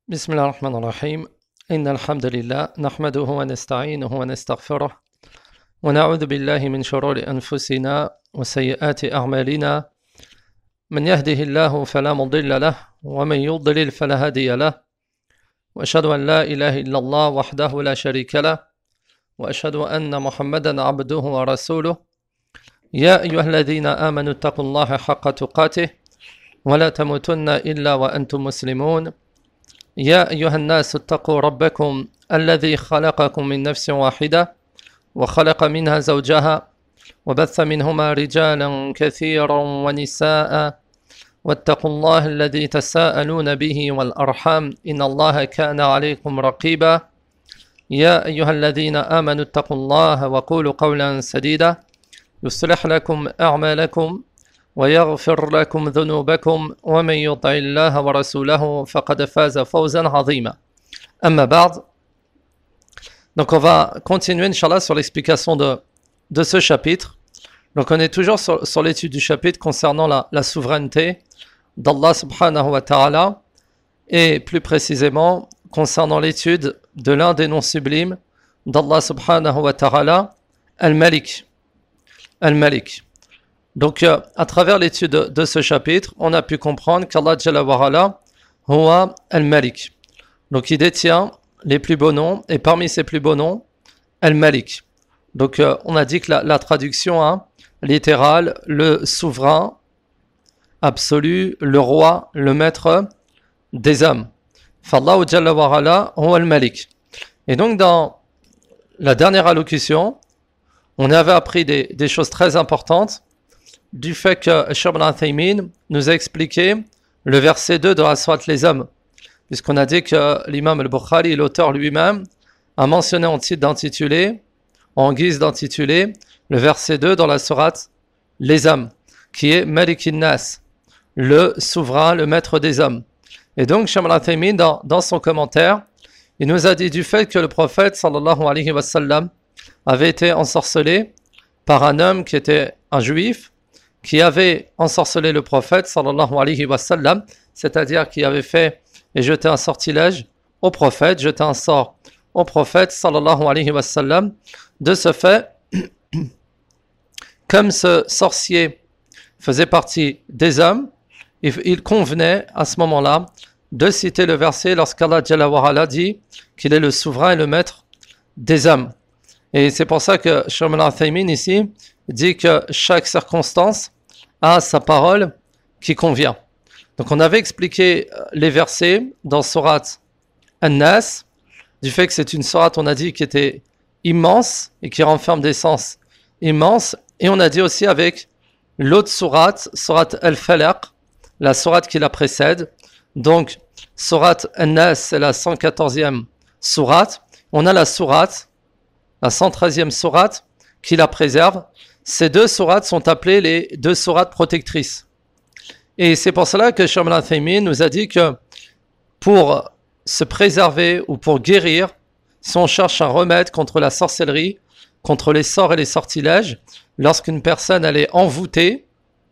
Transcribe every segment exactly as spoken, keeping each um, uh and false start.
بسم الله الرحمن الرحيم إن الحمد لله نحمده ونستعينه ونستغفره ونعوذ بالله من شرور أنفسنا وسيئات أعمالنا من يهده الله فلا مضل له ومن يضلل فلا هادي له وأشهد أن لا إله إلا الله وحده لا شريك له وأشهد أن محمدا عبده ورسوله يا أيها الذين آمنوا اتقوا الله حق تقاته ولا تموتن إلا وأنتم مسلمون يا أيها الناس اتقوا ربكم الذي خلقكم من نفس واحدة وخلق منها زوجها وبث منهما رجالا كثيرا ونساء واتقوا الله الذي تساءلون به والأرحام إن الله كان عليكم رقيبا يا أيها الذين آمنوا اتقوا الله وقولوا قولا سديدا يصلح لكم أعمالكم ويغفر لكم ذنوبكم ومن يطع الله ورسوله فقد فاز فوزا عظيما. أما بعد. Donc on va continuer Inch'Allah sur l'explication de, de ce chapitre. Donc on est toujours sur, sur l'étude du chapitre concernant la, la souveraineté d'Allah subhanahu wa ta'ala et plus précisément concernant l'étude de l'un des noms sublimes d'Allah subhanahu wa ta'ala, Al-Malik. Al-Malik. Donc, euh, à travers l'étude de, de ce chapitre, on a pu comprendre qu'Allah Jalla wa Ala, Huwa Al-Malik. Donc, il détient les plus beaux noms, et parmi ces plus beaux noms, Al-Malik. Donc, euh, on a dit que la, la traduction hein, littérale, le souverain absolu, le roi, le maître des hommes. Fa'Allah Jalla wa Ala, Huwa Al-Malik. Et donc, dans la dernière allocution, on avait appris des, des choses très importantes du fait que Cheikh Ibn Uthaymin nous a expliqué le verset deux de la sourate Les Hommes, puisqu'on a dit que l'imam al-Bukhari, l'auteur lui-même, a mentionné en titre d'intitulé, en guise d'intitulé, le verset deux dans la sourate Les Hommes, qui est Malikin Nas, le souverain, le maître des hommes. Et donc, Cheikh Ibn Uthaymin, dans, dans son commentaire, il nous a dit du fait que le prophète, sallallahu alayhi wa sallam, avait été ensorcelé par un homme qui était un juif, qui avait ensorcelé le prophète sallallahu alayhi wa sallam, c'est-à-dire qui avait fait et jeté un sortilège au prophète, jeté un sort au prophète sallallahu alayhi wa sallam. De ce fait, comme ce sorcier faisait partie des hommes, il convenait à ce moment-là de citer le verset lorsqu'Allah Jalla wa Ala dit qu'il est le souverain et le maître des hommes. Et c'est pour ça que Cheikh Ibn Uthaymin ici dit que chaque circonstance a sa parole qui convient. Donc on avait expliqué les versets dans sourate An-Nas, du fait que c'est une sourate, on a dit, qui était immense et qui renferme des sens immenses. Et on a dit aussi avec l'autre sourate, sourate Al-Falaq, la sourate qui la précède. Donc sourate An-Nas, c'est la cent quatorzième sourate. On a la sourate, la cent treizième sourate, qui la préserve. Ces deux sourates sont appelées les deux sourates protectrices. Et c'est pour cela que Cheikh Ibn Uthaymin nous a dit que pour se préserver ou pour guérir, si on cherche un remède contre la sorcellerie, contre les sorts et les sortilèges, lorsqu'une personne elle est envoûtée,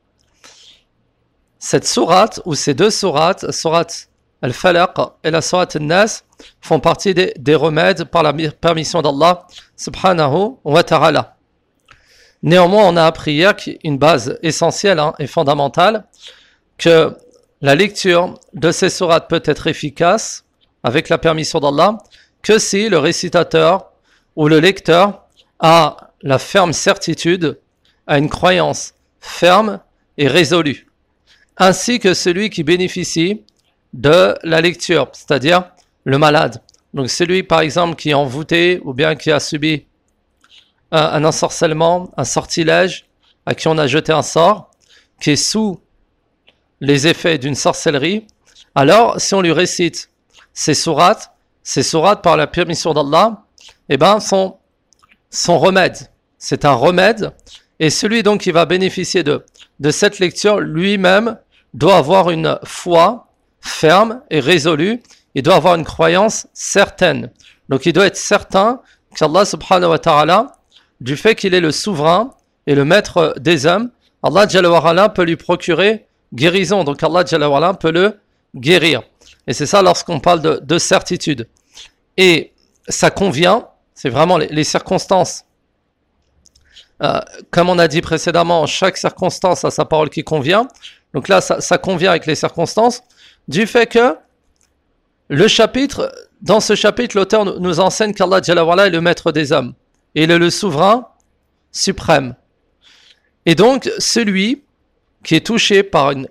cette sourate ou ces deux sourates, sourate Al-Falaq et la sourate An-Nas, font partie des, des remèdes par la permission d'Allah subhanahu wa ta'ala. Néanmoins, on a appris hier une base essentielle hein, et fondamentale, que la lecture de ces sourates peut être efficace avec la permission d'Allah que si le récitateur ou le lecteur a la ferme certitude, a une croyance ferme et résolue, ainsi que celui qui bénéficie de la lecture, c'est-à-dire le malade. Donc celui par exemple qui est envoûté ou bien qui a subi un ensorcellement, un sortilège, à qui on a jeté un sort, qui est sous les effets d'une sorcellerie, alors si on lui récite ces sourates, ces sourates par la permission d'Allah, eh ben sont son remède. C'est un remède, et celui donc qui va bénéficier de, de cette lecture, lui-même doit avoir une foi ferme et résolue, il doit avoir une croyance certaine. Donc il doit être certain qu'Allah subhanahu wa ta'ala, du fait qu'il est le souverain et le maître des hommes, Allah Jalla wa Ala peut lui procurer guérison. Donc Allah Jalla wa Ala peut le guérir. Et c'est ça lorsqu'on parle de, de certitude. Et ça convient, c'est vraiment les, les circonstances. Euh, comme on a dit précédemment, chaque circonstance a sa parole qui convient. Donc là, ça, ça convient avec les circonstances, du fait que le chapitre, dans ce chapitre, l'auteur nous enseigne qu'Allah Jalla wa Ala est le maître des hommes. Et il est le souverain suprême. Et donc, celui qui est touché par, une,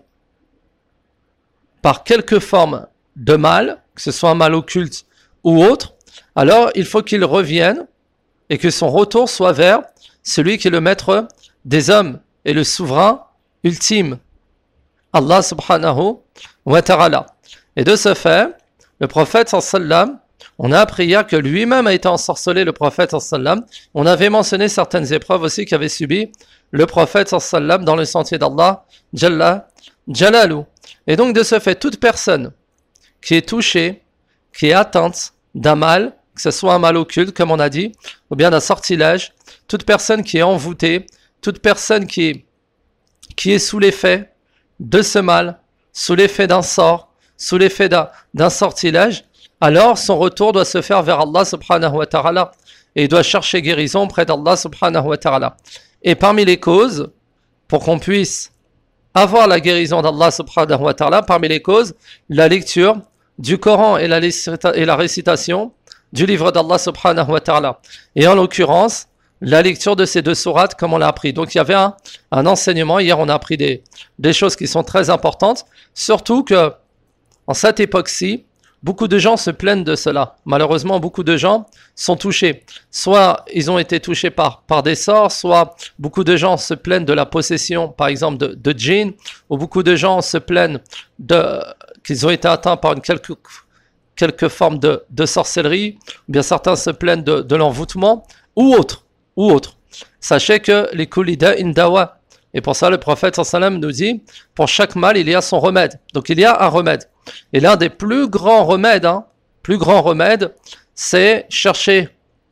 par quelque forme de mal, que ce soit un mal occulte ou autre, alors il faut qu'il revienne et que son retour soit vers celui qui est le maître des hommes et le souverain ultime, Allah subhanahu wa ta'ala. Et de ce fait, le prophète sallam, on a appris hier que lui-même a été ensorcelé, le prophète sallam. On avait mentionné certaines épreuves aussi qu'avait subi le prophète sallam dans le sentier d'Allah Jalla Jalalu. Et donc de ce fait, toute personne qui est touchée, qui est atteinte d'un mal, que ce soit un mal occulte, comme on a dit, ou bien d'un sortilège, toute personne qui est envoûtée, toute personne qui est, qui est sous l'effet de ce mal, sous l'effet d'un sort, sous l'effet d'un, d'un sortilège, alors son retour doit se faire vers Allah subhanahu wa ta'ala, et il doit chercher guérison près d'Allah subhanahu wa ta'ala. Et parmi les causes, pour qu'on puisse avoir la guérison d'Allah subhanahu wa ta'ala, parmi les causes, la lecture du Coran et la, et la récitation du livre d'Allah subhanahu wa ta'ala. Et en l'occurrence, la lecture de ces deux sourates comme on l'a appris. Donc il y avait un, un enseignement, hier on a appris des, des choses qui sont très importantes, surtout que en cette époque-ci, beaucoup de gens se plaignent de cela. Malheureusement, beaucoup de gens sont touchés. Soit ils ont été touchés par, par des sorts, soit beaucoup de gens se plaignent de la possession, par exemple, de, de djinns, ou beaucoup de gens se plaignent de, qu'ils ont été atteints par une quelque, quelque forme de, de sorcellerie, ou bien certains se plaignent de, de l'envoûtement, ou autre, ou autre. Sachez que les kulida indawa, et pour ça le prophète sallam nous dit, pour chaque mal il y a son remède. Donc il y a un remède. Et l'un des plus grands remèdes, hein, plus grands remèdes, c'est chercher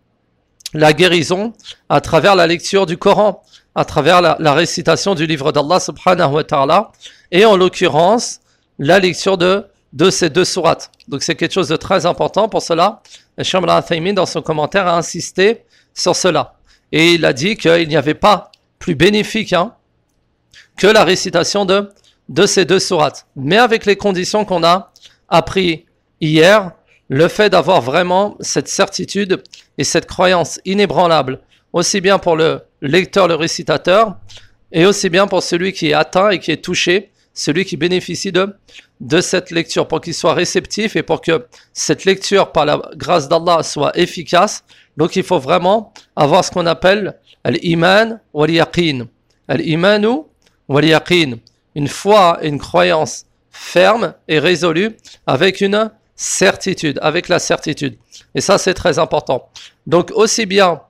la guérison à travers la lecture du Coran, à travers la, la récitation du livre d'Allah subhanahu wa ta'ala, et en l'occurrence, la lecture de, de ces deux sourates. Donc c'est quelque chose de très important. Pour cela, Cheikh Ibn Uthaymin, dans son commentaire, a insisté sur cela. Et il a dit qu'il n'y avait pas plus bénéfique hein, que la récitation de de ces deux sourates, mais avec les conditions qu'on a appris hier, le fait d'avoir vraiment cette certitude et cette croyance inébranlable, aussi bien pour le lecteur, le récitateur, et aussi bien pour celui qui est atteint et qui est touché, celui qui bénéficie de, de cette lecture, pour qu'il soit réceptif et pour que cette lecture, par la grâce d'Allah, soit efficace. Donc il faut vraiment avoir ce qu'on appelle al-iman wal-yaqin. Al-imanu wal-yaqin. Une foi et une croyance ferme et résolue avec une certitude, avec la certitude. Et ça, c'est très important. Donc, aussi bien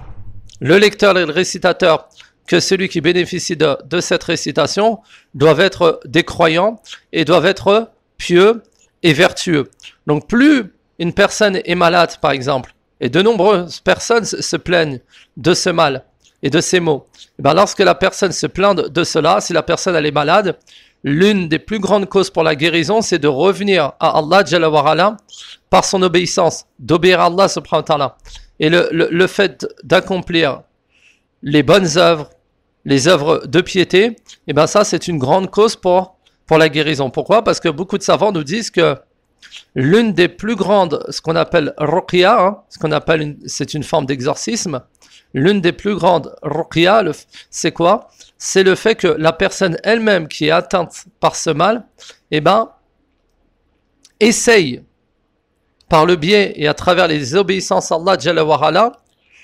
le lecteur et le récitateur que celui qui bénéficie de, de cette récitation doivent être des croyants et doivent être pieux et vertueux. Donc, plus une personne est malade, par exemple, et de nombreuses personnes se plaignent de ce mal et de ces maux, et bien lorsque la personne se plaint de, de cela, si la personne elle est malade, l'une des plus grandes causes pour la guérison, c'est de revenir à Allah Jalla wa Ala par son obéissance, d'obéir à Allah subhanahu wa ta'ala. Et le, le, le fait d'accomplir les bonnes œuvres, les œuvres de piété, et bien ça c'est une grande cause pour, pour la guérison. Pourquoi ? Parce que beaucoup de savants nous disent que l'une des plus grandes, ce qu'on appelle ruqya, hein, ce qu'on appelle une, c'est une forme d'exorcisme. L'une des plus grandes ruqya, le, c'est quoi ? C'est le fait que la personne elle-même qui est atteinte par ce mal, eh ben, essaye par le biais et à travers les obéissances à Allah Jalla wa Ala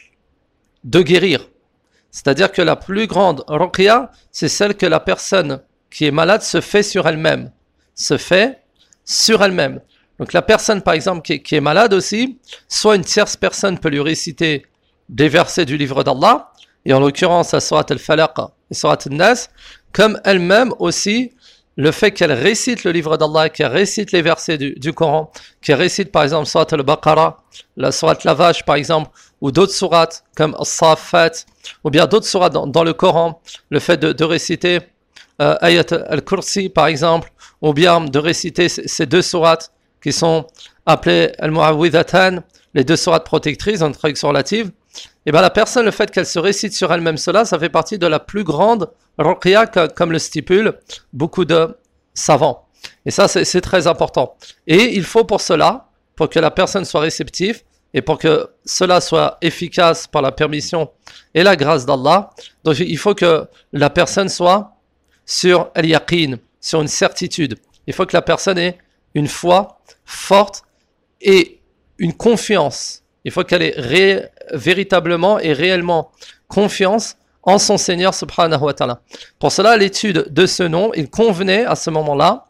de guérir. C'est-à-dire que la plus grande ruqya, c'est celle que la personne qui est malade se fait sur elle-même. Se fait sur elle-même. Donc la personne par exemple qui est, qui est malade aussi, soit une tierce personne peut lui réciter des versets du livre d'Allah, et en l'occurrence la sourate al-Falaq et sourate al-Nas, comme elle-même aussi, le fait qu'elle récite le livre d'Allah, qu'elle récite les versets du, du Coran, qu'elle récite par exemple sourate al-Baqarah, la sourate la vache par exemple, ou d'autres sourates comme as-Saffat, ou bien d'autres sourates dans, dans le Coran, le fait de, de réciter euh, Ayat al-Kursi par exemple, ou bien de réciter ces deux sourates qui sont appelées al-mu'awwidhatan, les deux sourates protectrices, en traduction relative, et bien la personne, le fait qu'elle se récite sur elle-même cela, ça fait partie de la plus grande ruqya, comme le stipulent beaucoup de savants. Et ça, c'est, c'est très important. Et il faut pour cela, pour que la personne soit réceptive, et pour que cela soit efficace par la permission et la grâce d'Allah, donc il faut que la personne soit sur al-yaqin, sur une certitude. Il faut que la personne ait une foi forte et une confiance. Il faut qu'elle ait ré- véritablement et réellement confiance en son Seigneur subhanahu wa ta'ala. Pour cela, l'étude de ce nom, il convenait à ce moment-là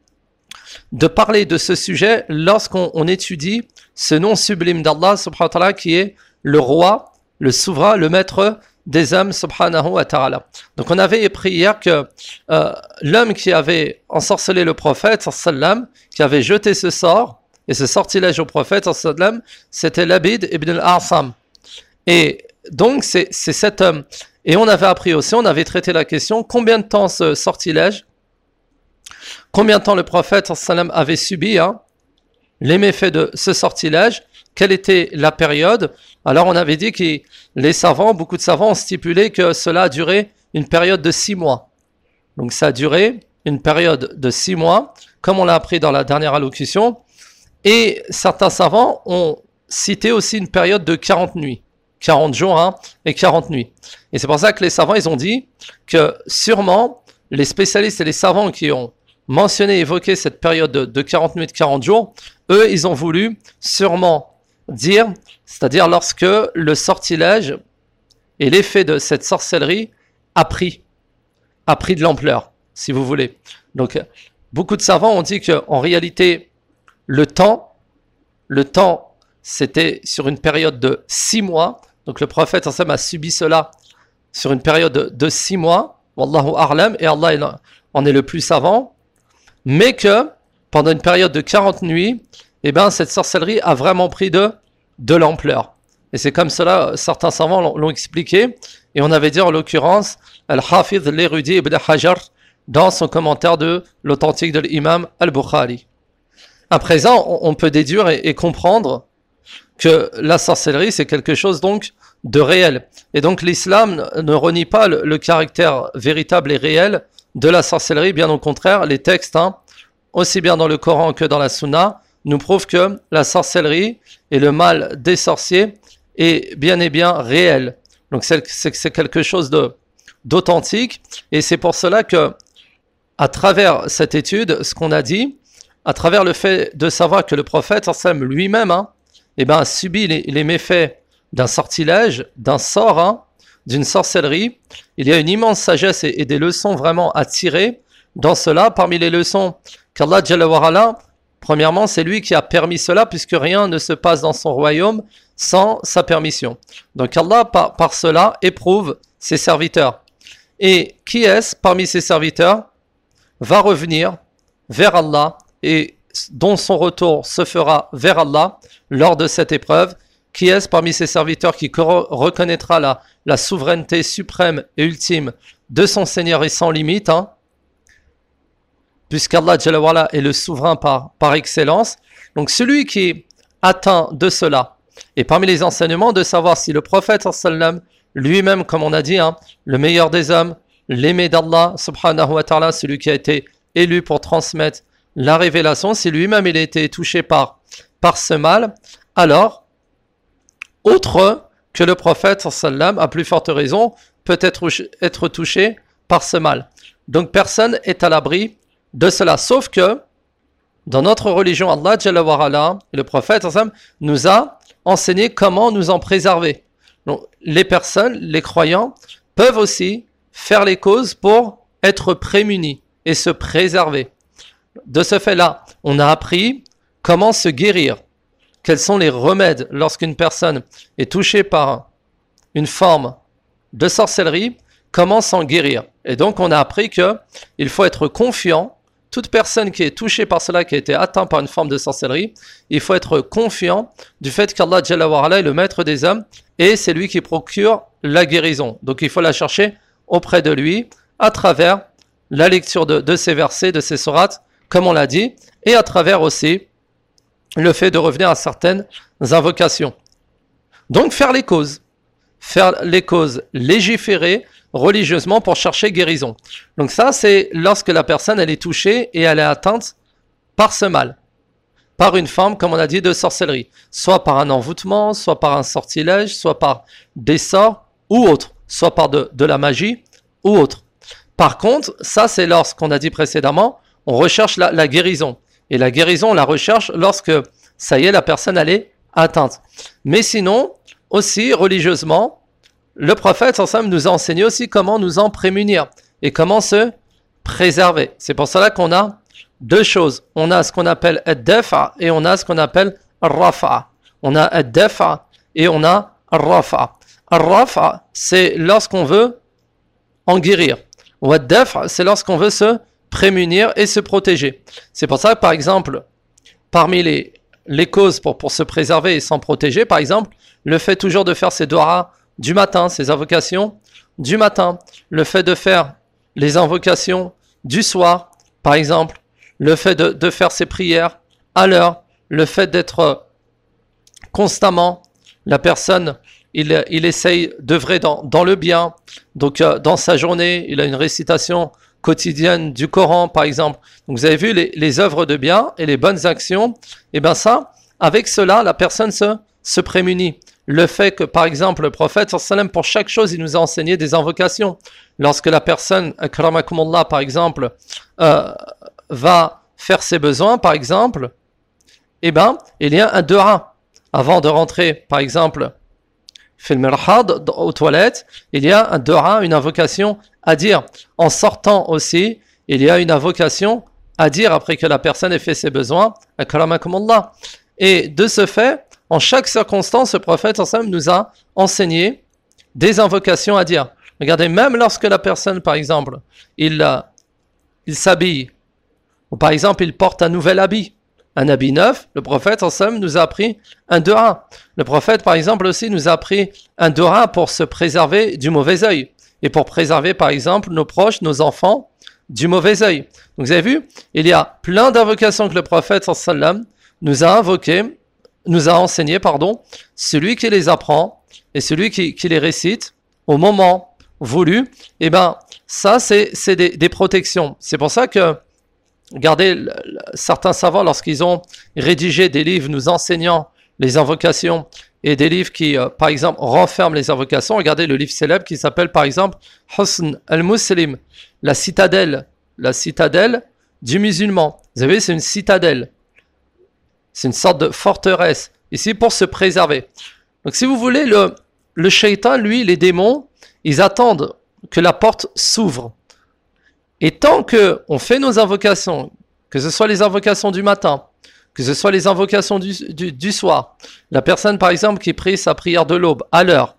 de parler de ce sujet lorsqu'on on étudie ce nom sublime d'Allah subhanahu wa ta'ala qui est le roi, le souverain, le maître des hommes subhanahu wa ta'ala. Donc on avait appris hier que euh, l'homme qui avait ensorcelé le prophète sallam, qui avait jeté ce sort et ce sortilège au prophète sallam, c'était Labid ibn al-A'sam. Et donc c'est, c'est cet homme. Et on avait appris aussi, on avait traité la question, combien de temps ce sortilège, combien de temps le prophète sallam avait subi hein, les méfaits de ce sortilège, quelle était la période. Alors on avait dit que les savants, beaucoup de savants ont stipulé que cela a duré une période de six mois. Donc ça a duré une période de six mois, comme on l'a appris dans la dernière allocution. Et certains savants ont cité aussi une période de quarante nuits. quarante jours hein, et quarante nuits. Et c'est pour ça que les savants, ils ont dit que sûrement les spécialistes et les savants qui ont mentionné, évoqué cette période de, de quarante nuits, de quarante jours, eux, ils ont voulu sûrement dire, c'est-à-dire lorsque le sortilège et l'effet de cette sorcellerie a pris, a pris de l'ampleur, si vous voulez. Donc, beaucoup de savants ont dit qu'en réalité, le temps, le temps, c'était sur une période de six mois. Donc, le prophète ensemble a subi cela sur une période de, de six mois. Wallahu a'lam, et Allah en est le plus savant. Mais que pendant une période de quarante nuits, eh ben, cette sorcellerie a vraiment pris de, de l'ampleur. Et c'est comme cela, certains savants l'ont, l'ont expliqué. Et on avait dit en l'occurrence, Al-Hafidh, l'érudit Ibn Hajar, dans son commentaire de l'authentique de l'imam Al-Bukhari. À présent, on, on peut déduire et, et comprendre que la sorcellerie, c'est quelque chose donc de réel. Et donc l'islam ne renie pas le, le caractère véritable et réel de la sorcellerie. Bien au contraire, les textes, hein, aussi bien dans le Coran que dans la Sunna, nous prouvent que la sorcellerie et le mal des sorciers est bien et bien réel. Donc c'est, c'est, c'est quelque chose de, d'authentique. Et c'est pour cela que, à travers cette étude, ce qu'on a dit, à travers le fait de savoir que le prophète lui-même hein, eh ben, a subi les, les méfaits d'un sortilège, d'un sort, hein, d'une sorcellerie, il y a une immense sagesse et, et des leçons vraiment à tirer dans cela. Parmi les leçons qu'Allah Jalla wa Ala, premièrement, c'est lui qui a permis cela, puisque rien ne se passe dans son royaume sans sa permission. Donc Allah, par, par cela, éprouve ses serviteurs. Et qui est-ce parmi ses serviteurs va revenir vers Allah et dont son retour se fera vers Allah lors de cette épreuve? Qui est-ce parmi ses serviteurs qui reconnaîtra la, la souveraineté suprême et ultime de son Seigneur et sans limite, hein, puisqu'Allah Jalla wa Ala est le souverain par, par excellence. Donc celui qui est atteint de cela, et parmi les enseignements de savoir si le prophète sallam lui-même, comme on a dit, hein, le meilleur des hommes, l'aimé d'Allah subhanahu wa ta'ala, celui qui a été élu pour transmettre la révélation, si lui-même il a été touché par, par ce mal, alors autre que le prophète sallam, à plus forte raison, peut être, être touché par ce mal. Donc personne est à l'abri de cela, sauf que dans notre religion, Allah Jalla wa Ala, le prophète sallam, nous a enseigné comment nous en préserver. Donc les personnes, les croyants, peuvent aussi faire les causes pour être prémunis et se préserver. De ce fait-là, on a appris comment se guérir. Quels sont les remèdes lorsqu'une personne est touchée par une forme de sorcellerie, comment s'en guérir. Et donc on a appris qu'il faut être confiant. Toute personne qui est touchée par cela, qui a été atteinte par une forme de sorcellerie, il faut être confiant du fait qu'Allah Jalla wa Ala est le maître des hommes et c'est lui qui procure la guérison. Donc il faut la chercher auprès de lui à travers la lecture de, de ces versets, de ces sourates, comme on l'a dit, et à travers aussi le fait de revenir à certaines invocations. Donc faire les causes, faire les causes, légiférer religieusement pour chercher guérison. Donc ça, c'est lorsque la personne elle est touchée et elle est atteinte par ce mal, par une forme, comme on a dit, de sorcellerie, soit par un envoûtement, soit par un sortilège, soit par des sorts ou autre, soit par de, de la magie ou autre. Par contre, ça c'est lorsqu'on a dit précédemment, on recherche la, la guérison. Et la guérison, on la recherche lorsque, ça y est, la personne elle est atteinte. Mais sinon, aussi religieusement, le prophète ensemble nous a enseigné aussi comment nous en prémunir et comment se préserver. C'est pour cela qu'on a deux choses. On a ce qu'on appelle ad-dafa et on a ce qu'on appelle ar-rafa. On a ad-dafa et on a ar-rafa. Ar-rafa, c'est lorsqu'on veut en guérir. Ou ad-dafa, c'est lorsqu'on veut se prémunir et se protéger. C'est pour ça que, par exemple, parmi les, les causes pour, pour se préserver et s'en protéger, par exemple, le fait toujours de faire ses doigts du matin, ses invocations du matin, le fait de faire les invocations du soir, par exemple, le fait de, de faire ses prières à l'heure, le fait d'être constamment, la personne, il, il essaye d'œuvrer dans, dans le bien, donc euh, dans sa journée, il a une récitation quotidienne du Coran, par exemple. Donc vous avez vu les, les œuvres de bien et les bonnes actions, et bien ça, avec cela, la personne se, se prémunit. Le fait que, par exemple, le prophète, pour chaque chose, il nous a enseigné des invocations. Lorsque la personne, akramakumullah, par exemple, euh, va faire ses besoins, par exemple, eh ben, il y a un dua. Avant de rentrer, par exemple, fil mirhad, aux toilettes, il y a un dua, une invocation à dire. En sortant aussi, il y a une invocation à dire après que la personne ait fait ses besoins, akramakumullah. Et de ce fait, en chaque circonstance, le prophète ensemble nous a enseigné des invocations à dire. Regardez, même lorsque la personne, par exemple, il, euh, il s'habille, ou par exemple, il porte un nouvel habit, un habit neuf, le prophète ensemble nous a appris un dua. Le prophète, par exemple, aussi nous a appris un dua pour se préserver du mauvais œil, et pour préserver, par exemple, nos proches, nos enfants, du mauvais œil. Donc, vous avez vu, il y a plein d'invocations que le prophète ensemble nous a invoquées, nous a enseigné, pardon, celui qui les apprend et celui qui, qui les récite au moment voulu, eh ben, ça, c'est, c'est des, des protections. C'est pour ça que, regardez, le, le, certains savants, lorsqu'ils ont rédigé des livres nous enseignant les invocations et des livres qui, euh, par exemple, renferment les invocations, regardez le livre célèbre qui s'appelle, par exemple, Husn al-Muslim, la citadelle, la citadelle du musulman. Vous avez vu, c'est une citadelle. C'est une sorte de forteresse, ici pour se préserver. Donc si vous voulez, le, le shaitan, lui, les démons, ils attendent que la porte s'ouvre. Et tant qu'on fait nos invocations, que ce soit les invocations du matin, que ce soit les invocations du, du, du soir, la personne par exemple qui prie sa prière de l'aube à l'heure,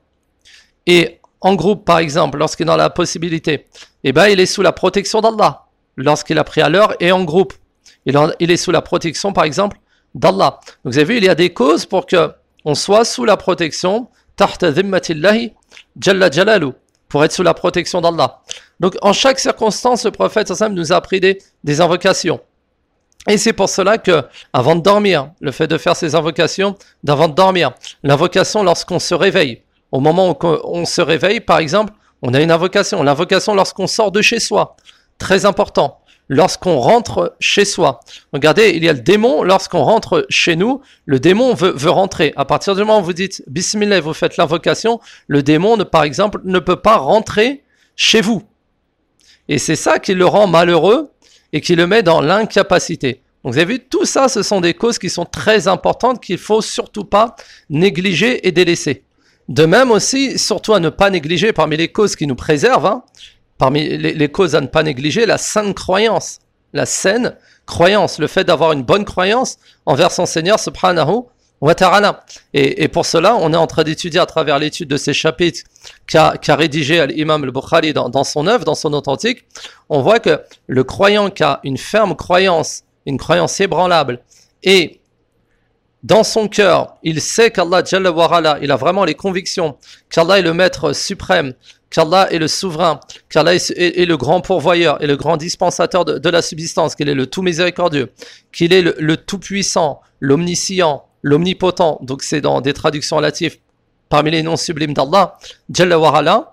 et en groupe par exemple, lorsqu'il est dans la possibilité, eh ben, il est sous la protection d'Allah, lorsqu'il a prié à l'heure et en groupe. Il, en, il est sous la protection par exemple d'Allah. Donc vous avez vu, il y a des causes pour que on soit sous la protection tahta dhimmatillahi jalla jalalu, pour être sous la protection d'Allah. Donc en chaque circonstance, le prophète nous a appris des, des invocations. Et c'est pour cela que, avant de dormir, le fait de faire ces invocations, d'avant de dormir, l'invocation lorsqu'on se réveille, au moment où on se réveille, par exemple, on a une invocation. L'invocation lorsqu'on sort de chez soi, très important. Lorsqu'on rentre chez soi. Regardez, il y a le démon, lorsqu'on rentre chez nous, le démon veut, veut rentrer. À partir du moment où vous dites Bismillah, vous faites l'invocation, le démon, par exemple, ne peut pas rentrer chez vous. Et c'est ça qui le rend malheureux et qui le met dans l'incapacité. Donc vous avez vu, tout ça, ce sont des causes qui sont très importantes qu'il ne faut surtout pas négliger et délaisser. De même aussi, surtout à ne pas négliger parmi les causes qui nous préservent, hein, parmi les, les causes à ne pas négliger, la saine croyance. La saine croyance, le fait d'avoir une bonne croyance envers son Seigneur, subhanahu wa ta'ala. Et, et pour cela, on est en train d'étudier à travers l'étude de ces chapitres qu'a, qu'a rédigé l'imam al-Bukhari dans, dans son œuvre, dans son authentique. On voit que le croyant qui a une ferme croyance, une croyance ébranlable, et dans son cœur, il sait qu'Allah Jalla wa Ala, il a vraiment les convictions qu'Allah est le maître suprême, qu'Allah est le souverain, qu'Allah est, est, est le grand pourvoyeur et le grand dispensateur de, de la subsistance, qu'il est le tout miséricordieux, qu'il est le, le tout puissant, l'omniscient, l'omnipotent. Donc c'est dans des traductions relatives parmi les noms sublimes d'Allah Jalla wa Ala.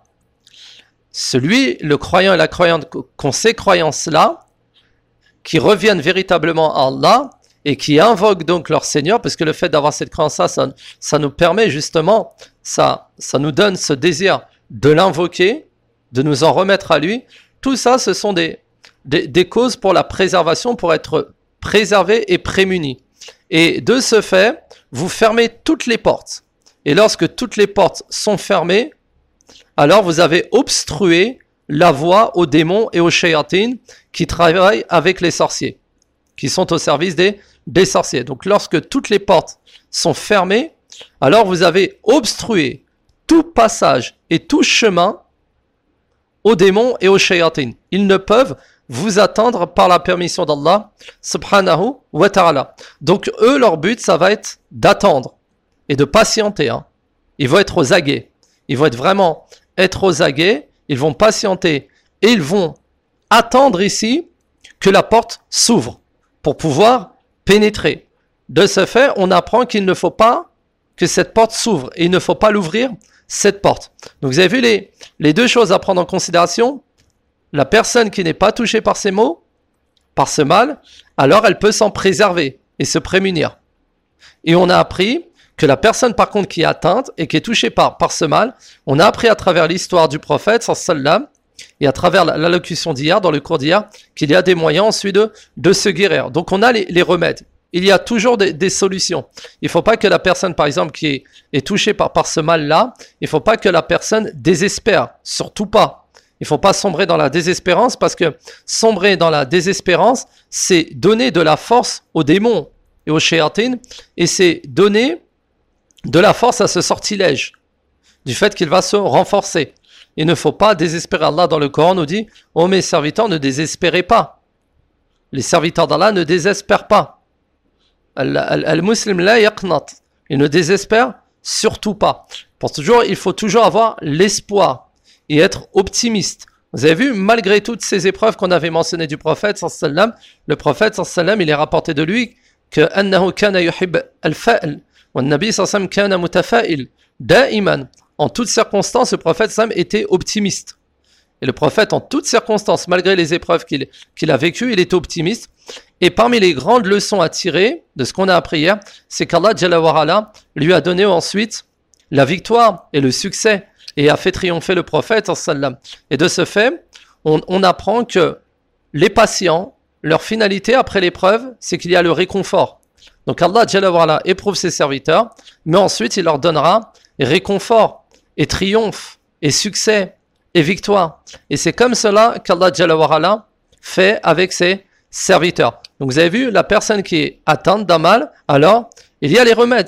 Celui, le croyant et la croyante, qu'ont ces croyances-là, qui reviennent véritablement à Allah et qui invoquent donc leur Seigneur, parce que le fait d'avoir cette croyance-là, ça, ça nous permet justement, ça, ça nous donne ce désir de l'invoquer, de nous en remettre à lui. Tout ça, ce sont des, des, des causes pour la préservation, pour être préservé et prémuni. Et de ce fait, vous fermez toutes les portes. Et lorsque toutes les portes sont fermées, alors vous avez obstrué la voie aux démons et aux shayatines qui travaillent avec les sorciers, qui sont au service des, des sorciers. Donc lorsque toutes les portes sont fermées, alors vous avez obstrué tout passage et tout chemin aux démons et aux shayatines. Ils ne peuvent vous attendre par la permission d'Allah subhanahu wa ta'ala. Donc eux, leur but, ça va être d'attendre et de patienter. Hein. Ils vont être aux aguets. Ils vont être vraiment être aux aguets. Ils vont patienter et ils vont attendre ici que la porte s'ouvre pour pouvoir pénétrer. De ce fait, on apprend qu'il ne faut pas que cette porte s'ouvre et il ne faut pas l'ouvrir, cette porte. Donc vous avez vu les, les deux choses à prendre en considération. La personne qui n'est pas touchée par ces maux, par ce mal, alors elle peut s'en préserver et se prémunir. Et on a appris que la personne par contre qui est atteinte et qui est touchée par, par ce mal, on a appris à travers l'histoire du prophète sallam et à travers l'allocution d'hier, dans le cours d'hier, qu'il y a des moyens ensuite de, de se guérir. Donc on a les, les remèdes. Il y a toujours des, des solutions. Il ne faut pas que la personne, par exemple, qui est, est touchée par, par ce mal-là, il ne faut pas que la personne désespère. Surtout pas. Il ne faut pas sombrer dans la désespérance parce que sombrer dans la désespérance, c'est donner de la force aux démons et aux shayatines et c'est donner de la force à ce sortilège du fait qu'il va se renforcer. Il ne faut pas désespérer. Allah dans le Coran nous dit « Oh mes serviteurs, ne désespérez pas. » Les serviteurs d'Allah ne désespèrent pas. Al-Muslim la yaqnat. Il ne désespère surtout pas. Pour toujours, il faut toujours avoir l'espoir et être optimiste. Vous avez vu, malgré toutes ces épreuves qu'on avait mentionnées du prophète sallam, le prophète sallam, il est rapporté de lui que annahu kana yuhib al-fa'l wa an-nabi sallam kana mutafa'il da'iman. En toutes circonstances, le prophète sallam était optimiste. Et le prophète, en toutes circonstances, malgré les épreuves qu'il, qu'il a vécues, il était optimiste. Et parmi les grandes leçons à tirer de ce qu'on a appris hier, c'est qu'Allah Jalla wa Ala lui a donné ensuite la victoire et le succès et a fait triompher le prophète sallam. Et de ce fait, on, on apprend que les patients, leur finalité après l'épreuve, c'est qu'il y a le réconfort. Donc Allah Jalla wa Ala éprouve ses serviteurs, mais ensuite il leur donnera réconfort et triomphe et succès et victoire. Et c'est comme cela qu'Allah Jalla wa Ala fait avec ses serviteurs. Donc vous avez vu, la personne qui est atteinte d'un mal, alors il y a les remèdes.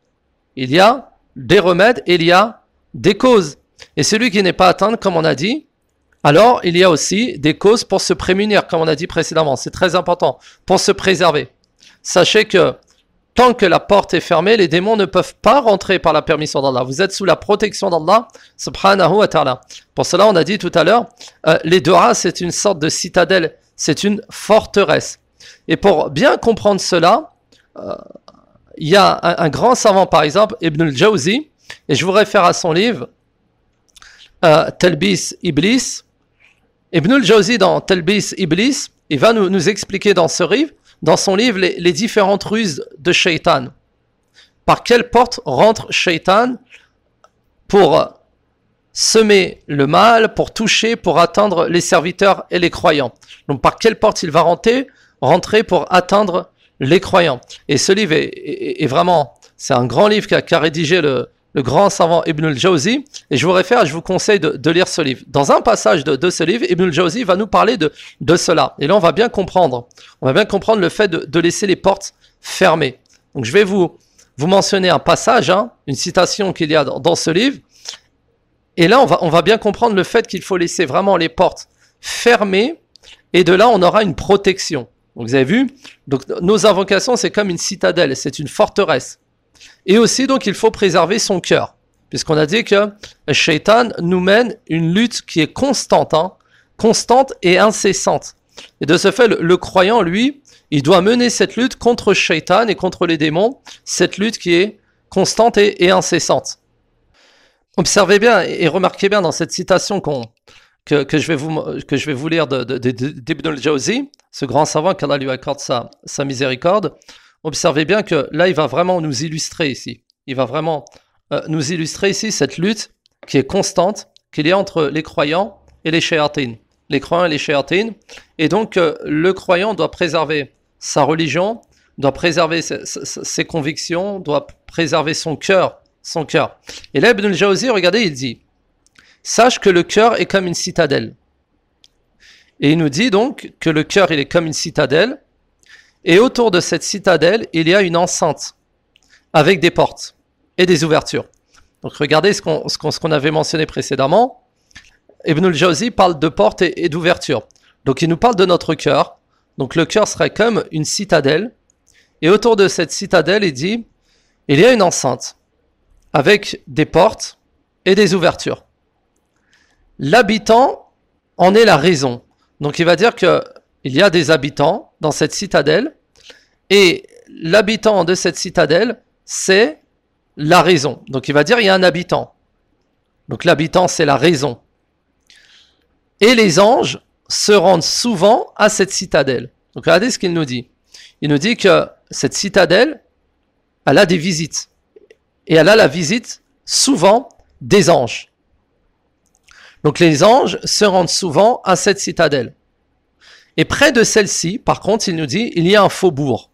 Il y a des remèdes et il y a des causes. Et celui qui n'est pas atteint, comme on a dit, alors il y a aussi des causes pour se prémunir, comme on a dit précédemment. C'est très important, pour se préserver. Sachez que tant que la porte est fermée, les démons ne peuvent pas rentrer par la permission d'Allah. Vous êtes sous la protection d'Allah, subhanahu wa ta'ala. Pour cela, on a dit tout à l'heure, euh, les Dora, c'est une sorte de citadelle, c'est une forteresse. Et pour bien comprendre cela, euh, il y a un, un grand savant, par exemple, Ibn al-Jawzi, et je vous réfère à son livre, euh, Talbis Iblis. Ibn al-Jawzi, dans Talbis Iblis, il va nous, nous expliquer dans ce livre, dans son livre, les, les différentes ruses de Shaitan. Par quelle porte rentre Shaitan pour semer le mal, pour toucher, pour atteindre les serviteurs et les croyants. Donc par quelle porte il va rentrer, rentrer pour atteindre les croyants. Et ce livre est, est, est vraiment, c'est un grand livre qu'a, qu'a rédigé le, le grand savant Ibn al-Jawzi. Et je vous réfère, je vous conseille de, de lire ce livre. Dans un passage de, de ce livre, Ibn al-Jawzi va nous parler de, de cela. Et là, on va bien comprendre. On va bien comprendre le fait de, de laisser les portes fermées. Donc je vais vous, vous mentionner un passage, hein, une citation qu'il y a dans, dans ce livre. Et là, on va, on va bien comprendre le fait qu'il faut laisser vraiment les portes fermées. Et de là, on aura une protection. Donc vous avez vu, donc, nos invocations, c'est comme une citadelle, c'est une forteresse. Et aussi, donc, il faut préserver son cœur. Puisqu'on a dit que le shaitan nous mène une lutte qui est constante, hein, constante et incessante. Et de ce fait, le, le croyant, lui, il doit mener cette lutte contre le shaitan et contre les démons, cette lutte qui est constante et, et incessante. Observez bien et remarquez bien dans cette citation qu'on, que, que, je vais vous, que je vais vous lire de, de, de, de, d'Ibn al-Jawzi, ce grand savant qu'Allah lui accorde sa, sa miséricorde. Observez bien que là, il va vraiment nous illustrer ici. Il va vraiment euh, nous illustrer ici cette lutte qui est constante, qu'il y a entre les croyants et les shayatines. Les croyants et les shayatines. Et donc, euh, le croyant doit préserver sa religion, doit préserver ses, ses, ses convictions, doit préserver son cœur, son cœur. Et là, Ibn al-Jawzi, regardez, il dit « Sache que le cœur est comme une citadelle. » Et il nous dit donc que le cœur, il est comme une citadelle. Et autour de cette citadelle, il y a une enceinte avec des portes et des ouvertures. Donc regardez ce qu'on, ce qu'on, ce qu'on avait mentionné précédemment. Ibn al-Jawzi parle de portes et, et d'ouvertures. Donc il nous parle de notre cœur. Donc le cœur serait comme une citadelle. Et autour de cette citadelle, il dit, il y a une enceinte avec des portes et des ouvertures. L'habitant en est la raison. Donc il va dire que il y a des habitants dans cette citadelle et l'habitant de cette citadelle, c'est la raison. Donc il va dire il y a un habitant. Donc l'habitant, c'est la raison. Et les anges se rendent souvent à cette citadelle. Donc regardez ce qu'il nous dit. Il nous dit que cette citadelle, elle a des visites. Et elle a la visite souvent des anges. Donc les anges se rendent souvent à cette citadelle. Et près de celle-ci, par contre, il nous dit, il y a un faubourg.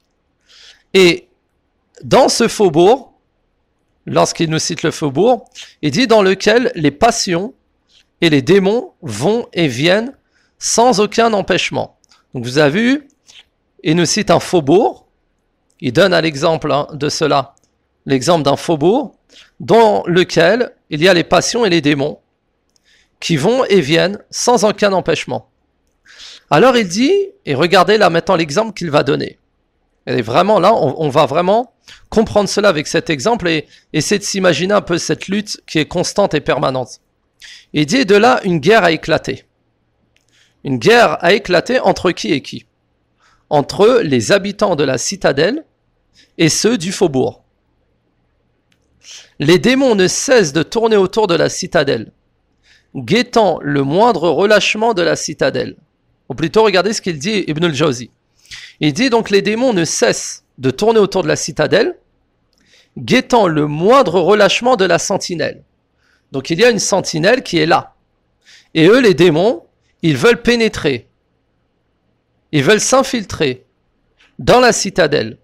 Et dans ce faubourg, lorsqu'il nous cite le faubourg, il dit dans lequel les passions et les démons vont et viennent sans aucun empêchement. Donc vous avez vu, il nous cite un faubourg, il donne à l'exemple hein, de cela, l'exemple d'un faubourg, dans lequel il y a les passions et les démons qui vont et viennent sans aucun empêchement. Alors il dit, et regardez là maintenant l'exemple qu'il va donner. Et vraiment là, on, on va vraiment comprendre cela avec cet exemple et essayer de s'imaginer un peu cette lutte qui est constante et permanente. Il dit, de là, une guerre a éclaté. Une guerre a éclaté entre qui et qui? Entre les habitants de la citadelle et ceux du faubourg. Les démons ne cessent de tourner autour de la citadelle, guettant le moindre relâchement de la citadelle. Ou plutôt, regardez ce qu'il dit Ibn al-Jawzi. Il dit donc les démons ne cessent de tourner autour de la citadelle, guettant le moindre relâchement de la sentinelle. Donc il y a une sentinelle qui est là. Et eux, les démons, ils veulent pénétrer. Ils veulent s'infiltrer dans la citadelle.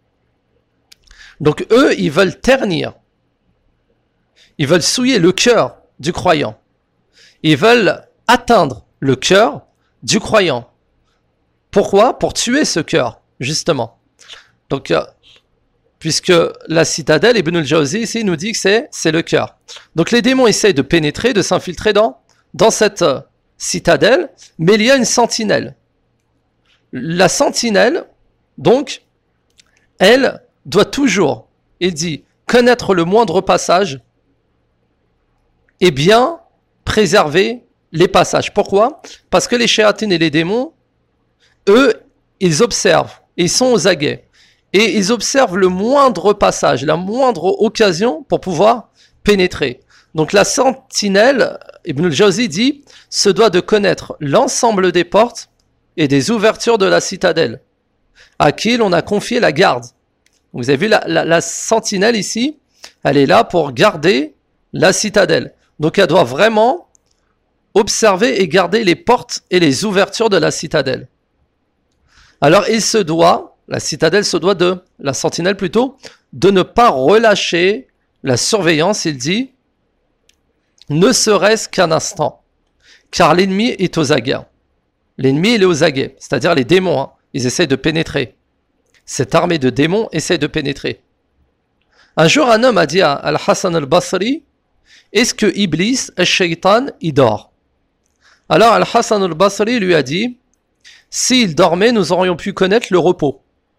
Donc eux, ils veulent ternir. Ils veulent souiller le cœur du croyant. Ils veulent atteindre le cœur du croyant. Pourquoi? Pour tuer ce cœur, justement. Donc, euh, puisque la citadelle, Ibn al-Jawzi ici nous dit que c'est, c'est le cœur. Donc les démons essayent de pénétrer, de s'infiltrer dans, dans cette euh, citadelle, mais il y a une sentinelle. La sentinelle, donc, elle doit toujours, il dit, connaître le moindre passage et bien préserver les passages. Pourquoi? Parce que les shayatines et les démons, eux, ils observent, ils sont aux aguets, et ils observent le moindre passage, la moindre occasion pour pouvoir pénétrer. Donc la sentinelle, Ibn al-Jawzi dit, se doit de connaître l'ensemble des portes et des ouvertures de la citadelle, à qui l'on a confié la garde. Vous avez vu la, la, la sentinelle ici, elle est là pour garder la citadelle. Donc elle doit vraiment observer et garder les portes et les ouvertures de la citadelle. Alors il se doit, la citadelle se doit de, la sentinelle plutôt, de ne pas relâcher la surveillance, il dit, ne serait-ce qu'un instant, car l'ennemi est aux aguets. L'ennemi il est aux aguets, c'est-à-dire les démons, hein, ils essaient de pénétrer. Cette armée de démons essaie de pénétrer. Un jour un homme a dit à Al-Hassan al-Basri, est-ce que Iblis, le shaitan, il dort? Alors Al-Hassan al-Basri lui a dit, s'il dormait, nous aurions pu connaître le repos.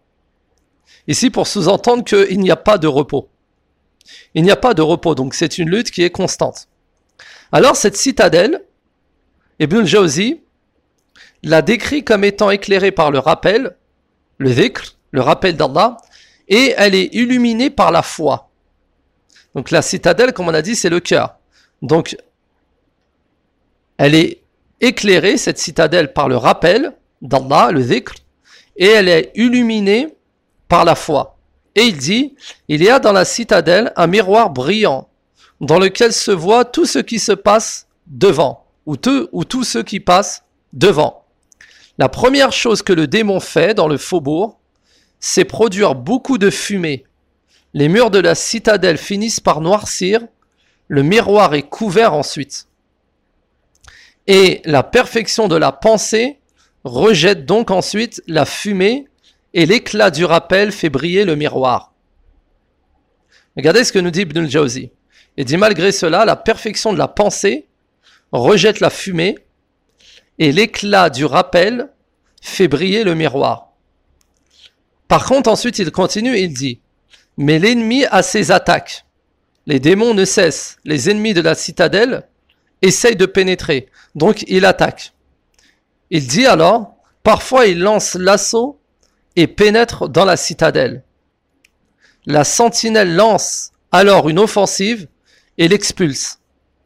Ici, pour sous-entendre qu'il n'y a pas de repos. Il n'y a pas de repos, donc c'est une lutte qui est constante. Alors, cette citadelle, Ibn al-Jawzi l'a décrit comme étant éclairée par le rappel, le dhikr, le rappel d'Allah, et elle est illuminée par la foi. Donc la citadelle, comme on a dit, c'est le cœur. Donc, elle est éclairée, cette citadelle, par le rappel d'Allah, le dhikr, et elle est illuminée par la foi. Et il dit, il y a dans la citadelle un miroir brillant, dans lequel se voit tout ce qui se passe devant, ou tout, ou tout ce qui passe devant. La première chose que le démon fait dans le faubourg, c'est produire beaucoup de fumée. Les murs de la citadelle finissent par noircir, le miroir est couvert ensuite. Et la perfection de la pensée rejette donc ensuite la fumée et l'éclat du rappel fait briller le miroir. Regardez ce que nous dit Ibn al-Jawzi. Il dit malgré cela, la perfection de la pensée rejette la fumée et l'éclat du rappel fait briller le miroir. Par contre, ensuite, il continue et il dit « Mais l'ennemi a ses attaques. Les démons ne cessent. Les ennemis de la citadelle essayent de pénétrer. Donc, il attaque. Il dit alors « Parfois, il lance l'assaut et pénètre dans la citadelle. La sentinelle lance alors une offensive et l'expulse.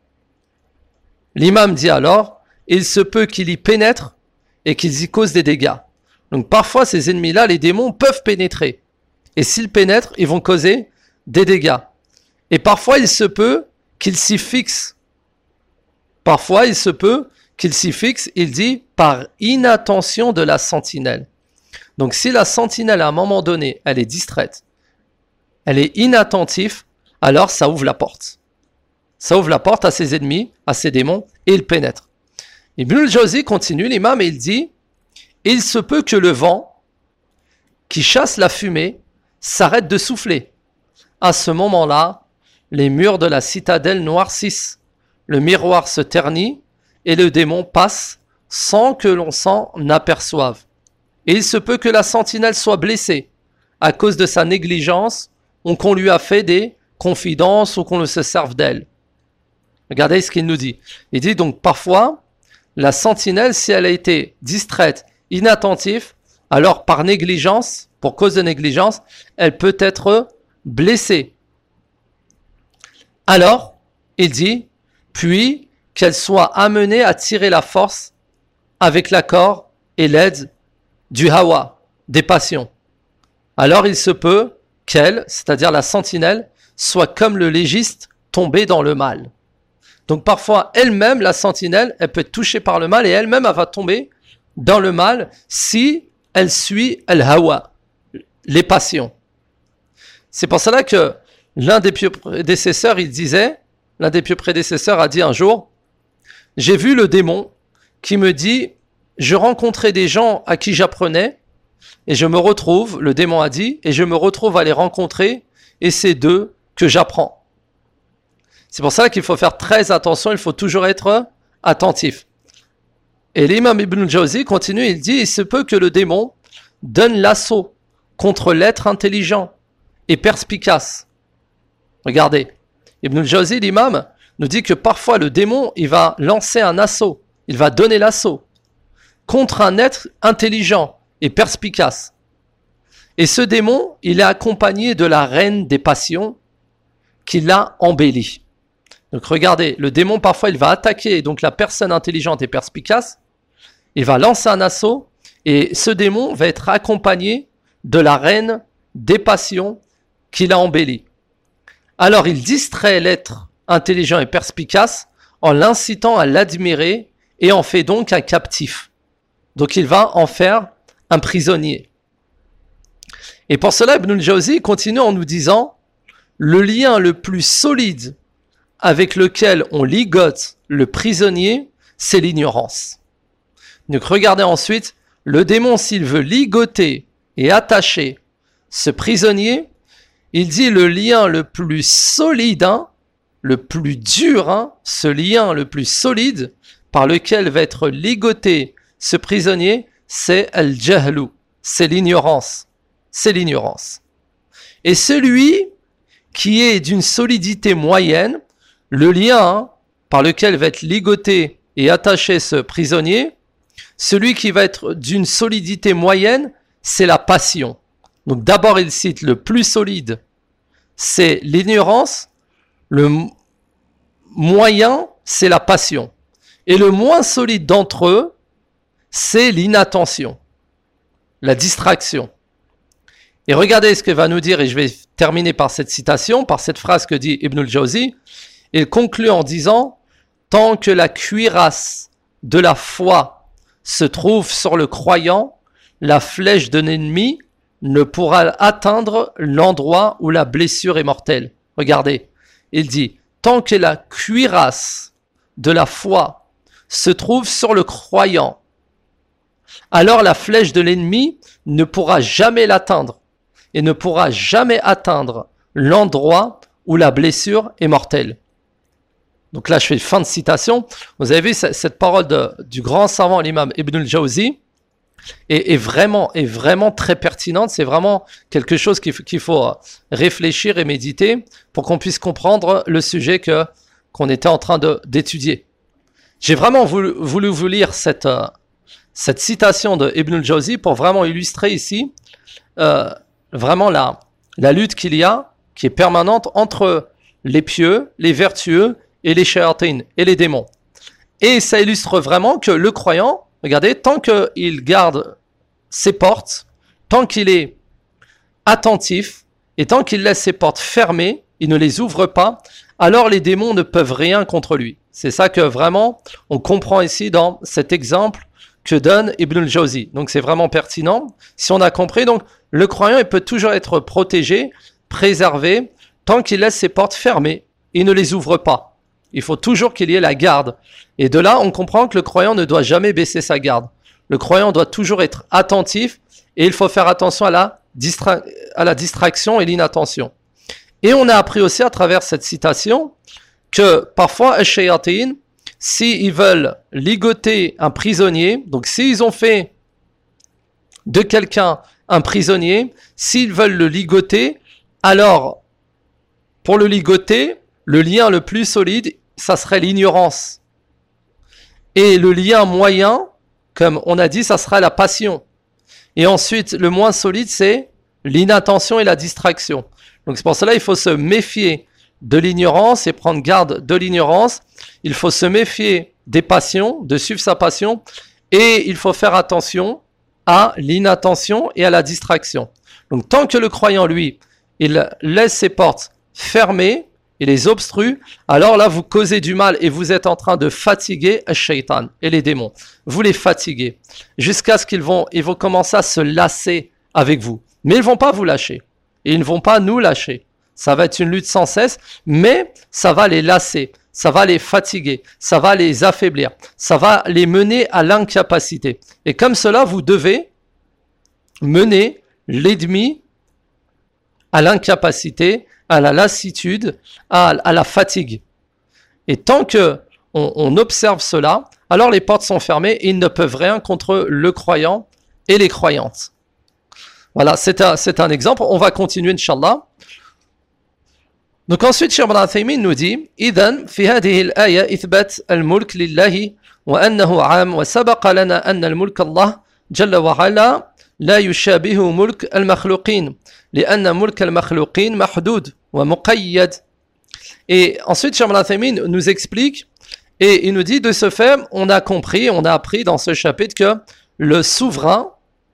L'imam dit alors « Il se peut qu'il y pénètre et qu'ils y causent des dégâts. » Donc parfois ces ennemis-là, les démons, peuvent pénétrer. Et s'ils pénètrent, ils vont causer des dégâts. Et parfois il se peut qu'ils s'y fixent. Parfois il se peut qu'ils s'y fixent, il dit, par inattention de la sentinelle. Donc si la sentinelle à un moment donné, elle est distraite, elle est inattentive, alors ça ouvre la porte. Ça ouvre la porte à ses ennemis, à ses démons, et ils pénètrent. Ibn al-Jawzi continue, l'imam, et il dit, il se peut que le vent qui chasse la fumée s'arrête de souffler. À ce moment-là, les murs de la citadelle noircissent, le miroir se ternit et le démon passe sans que l'on s'en aperçoive. Et il se peut que la sentinelle soit blessée à cause de sa négligence ou qu'on lui a fait des confidences ou qu'on ne se serve d'elle. Regardez ce qu'il nous dit. Il dit donc parfois, la sentinelle, si elle a été distraite, inattentive, alors par négligence, pour cause de négligence, elle peut être blessée. Alors, il dit, puis qu'elle soit amenée à tirer la force avec l'accord et l'aide du hawa, des passions. Alors il se peut qu'elle, c'est-à-dire la sentinelle, soit comme le légiste tombée dans le mal. Donc parfois, elle-même, la sentinelle, elle peut être touchée par le mal et elle-même, elle va tomber dans le mal si elle suit al-hawa, les passions. C'est pour cela que l'un des pieux prédécesseurs, il disait, l'un des pieux prédécesseurs a dit un jour, j'ai vu le démon qui me dit, je rencontrais des gens à qui j'apprenais et je me retrouve, le démon a dit, et je me retrouve à les rencontrer et c'est d'eux que j'apprends. C'est pour ça qu'il faut faire très attention, il faut toujours être attentif. Et l'imam Ibn al-Jawzi continue, il dit, il se peut que le démon donne l'assaut contre l'être intelligent et perspicace. Regardez, Ibn al-Jawzi, l'imam, nous dit que parfois le démon, il va lancer un assaut, il va donner l'assaut contre un être intelligent et perspicace. Et ce démon, il est accompagné de la reine des passions qui l'a embelli. Donc regardez, le démon parfois il va attaquer donc la personne intelligente et perspicace, il va lancer un assaut et ce démon va être accompagné de la reine des passions qui l'a embelli. Alors il distrait l'être intelligent et perspicace en l'incitant à l'admirer et en fait donc un captif. Donc il va en faire un prisonnier. Et pour cela, Ibn al-Jawzi continue en nous disant le lien le plus solide avec lequel on ligote le prisonnier, c'est l'ignorance. Donc regardez ensuite, le démon s'il veut ligoter et attacher ce prisonnier, il dit le lien le plus solide, hein, le plus dur, hein, ce lien le plus solide par lequel va être ligoté ce prisonnier, c'est al-jahlu, c'est l'ignorance. C'est l'ignorance. Et celui qui est d'une solidité moyenne, le lien par lequel va être ligoté et attaché ce prisonnier, celui qui va être d'une solidité moyenne, c'est la passion. Donc d'abord il cite le plus solide, c'est l'ignorance, le m- moyen, c'est la passion. Et le moins solide d'entre eux, c'est l'inattention, la distraction. Et regardez ce que va nous dire, et je vais terminer par cette citation, par cette phrase que dit Ibn al-Jawzi. Il conclut en disant « Tant que la cuirasse de la foi se trouve sur le croyant, la flèche d'un ennemi ne pourra atteindre l'endroit où la blessure est mortelle. » Regardez, il dit « Tant que la cuirasse de la foi se trouve sur le croyant, alors la flèche de l'ennemi ne pourra jamais l'atteindre et ne pourra jamais atteindre l'endroit où la blessure est mortelle. » Donc là, je fais fin de citation. Vous avez vu cette parole de, du grand savant, l'imam Ibn al-Jawzi, est, est, vraiment, est vraiment très pertinente. C'est vraiment quelque chose qu'il, qu'il faut réfléchir et méditer pour qu'on puisse comprendre le sujet que, qu'on était en train de, d'étudier. J'ai vraiment voulu, voulu vous lire cette, cette citation de Ibn al-Jawzi pour vraiment illustrer ici euh, vraiment la, la lutte qu'il y a, qui est permanente entre les pieux, les vertueux et les shayatin, et les démons. Et ça illustre vraiment que le croyant, regardez, tant qu'il garde ses portes, tant qu'il est attentif, et tant qu'il laisse ses portes fermées, il ne les ouvre pas, alors les démons ne peuvent rien contre lui. C'est ça que vraiment, on comprend ici dans cet exemple que donne Ibn al-Jawzi. Donc c'est vraiment pertinent. Si on a compris, donc le croyant, il peut toujours être protégé, préservé, tant qu'il laisse ses portes fermées. Il ne les ouvre pas. Il faut toujours qu'il y ait la garde. Et de là, on comprend que le croyant ne doit jamais baisser sa garde. Le croyant doit toujours être attentif et il faut faire attention à la, distra- à la distraction et l'inattention. Et on a appris aussi à travers cette citation que parfois, al-shayatin, s'ils veulent ligoter un prisonnier, donc s'ils ont fait de quelqu'un un prisonnier, s'ils veulent le ligoter, alors pour le ligoter, le lien le plus solide, ça serait l'ignorance. Et le lien moyen, comme on a dit, ça sera la passion. Et ensuite, le moins solide, c'est l'inattention et la distraction. Donc c'est pour cela qu'il faut se méfier de l'ignorance et prendre garde de l'ignorance. Il faut se méfier des passions, de suivre sa passion, et il faut faire attention à l'inattention et à la distraction. Donc tant que le croyant, lui, il laisse ses portes fermées, il les obstrue, alors là vous causez du mal et vous êtes en train de fatiguer le shaitan et les démons. Vous les fatiguez jusqu'à ce qu'ils vont, ils vont commencer à se lasser avec vous. Mais ils ne vont pas vous lâcher. Et ils ne vont pas nous lâcher. Ça va être une lutte sans cesse, mais ça va les lasser, ça va les fatiguer, ça va les affaiblir, ça va les mener à l'incapacité. Et comme cela, vous devez mener l'ennemi à l'incapacité, à la lassitude, à, à la fatigue. Et tant que on, on observe cela, alors les portes sont fermées et ils ne peuvent rien contre le croyant et les croyantes. Voilà, c'est un, c'est un exemple. On va continuer, Inch'Allah. Donc ensuite, Cheikh Ibn Uthaymin nous dit إذن في هذه الآية إثبات الملك لله وأنه عام وسبق لنا أن الملك الله جل وعلا لا يشابه ملك المخلوقين لأن ملك المخلوقين محدود ومقيد. Et ensuite, Cheikh Ibn Uthaymin nous explique et il nous dit de ce fait, on a compris, on a appris dans ce chapitre que le souverain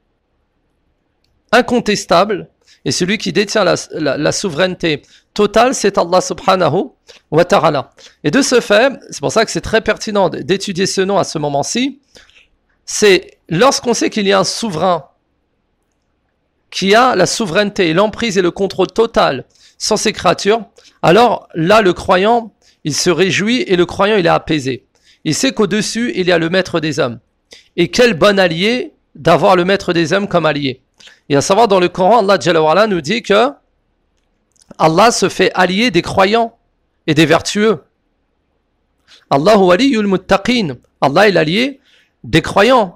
incontestable et celui qui détient la, la, la souveraineté totale, c'est Allah subhanahu wa ta'ala. Et de ce fait, c'est pour ça que c'est très pertinent d'étudier ce nom à ce moment-ci, c'est lorsqu'on sait qu'il y a un souverain qui a la souveraineté, l'emprise et le contrôle total sur ses créatures, alors là, le croyant, il se réjouit et le croyant, il est apaisé. Il sait qu'au-dessus, il y a le maître des hommes. Et quel bon allié d'avoir le maître des hommes comme allié. Et à savoir, dans le Coran, Allah Jalla wa Ala nous dit que Allah se fait allier des croyants et des vertueux. Allahu waliyul muttaqin. Allah est l'allié des croyants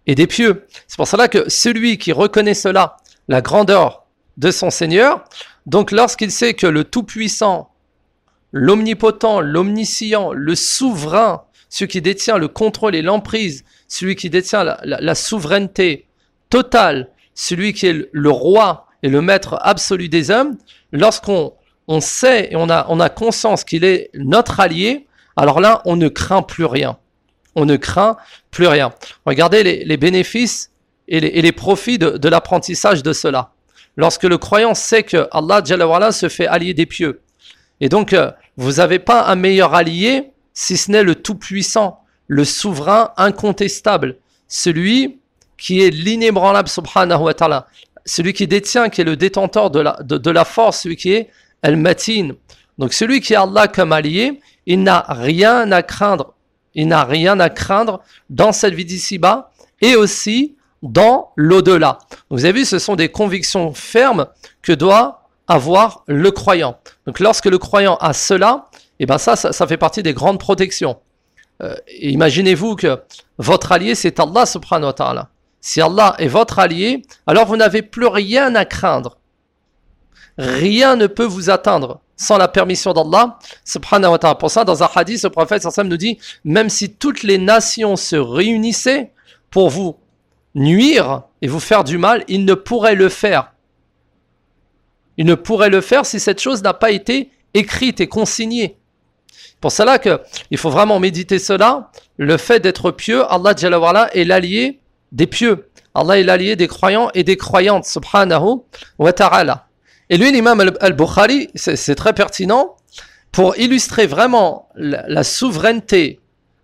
et des pieux. C'est pour cela que celui qui reconnaît cela, la grandeur de son Seigneur, donc lorsqu'il sait que le Tout-Puissant, l'Omnipotent, l'Omniscient, le Souverain, celui qui détient le contrôle et l'emprise, celui qui détient la, la, la souveraineté totale, celui qui est le roi et le maître absolu des hommes, lorsqu'on on sait et on a, on a conscience qu'il est notre allié, alors là, on ne craint plus rien. On ne craint plus rien. Regardez les, les bénéfices et les, et les profits de, de l'apprentissage de cela. Lorsque le croyant sait que Allah Jalla wa Ala se fait allier des pieux, et donc euh, vous n'avez pas un meilleur allié si ce n'est le Tout-Puissant, le souverain incontestable, celui qui est l'inébranlable subhanahu wa ta'ala, celui qui détient, qui est le détenteur de la, de, de la force, celui qui est Al-Matin. Donc celui qui a Allah comme allié, il n'a rien à craindre, il n'a rien à craindre dans cette vie d'ici-bas et aussi dans l'au-delà. Donc vous avez vu, ce sont des convictions fermes que doit avoir le croyant. Donc lorsque le croyant a cela, et ben ça, ça, ça fait partie des grandes protections. Euh, imaginez-vous que votre allié, c'est Allah subhanahu wa ta'ala. Si Allah est votre allié, alors vous n'avez plus rien à craindre. Rien ne peut vous atteindre sans la permission d'Allah subhanahu wa ta'ala. Pour ça, dans un hadith, le prophète sallallahu alayhi wa sallam nous dit, même si toutes les nations se réunissaient pour vous nuire et vous faire du mal, ils ne pourraient le faire. Ils ne pourraient le faire si cette chose n'a pas été écrite et consignée. Pour cela qu'il faut vraiment méditer cela, le fait d'être pieux, Allah Jalla wa Ala est l'allié des pieux. Allah est l'allié des croyants et des croyantes, subhanahu wa ta'ala. Et lui, l'imam al-Bukhari, c'est, c'est très pertinent, pour illustrer vraiment la, la souveraineté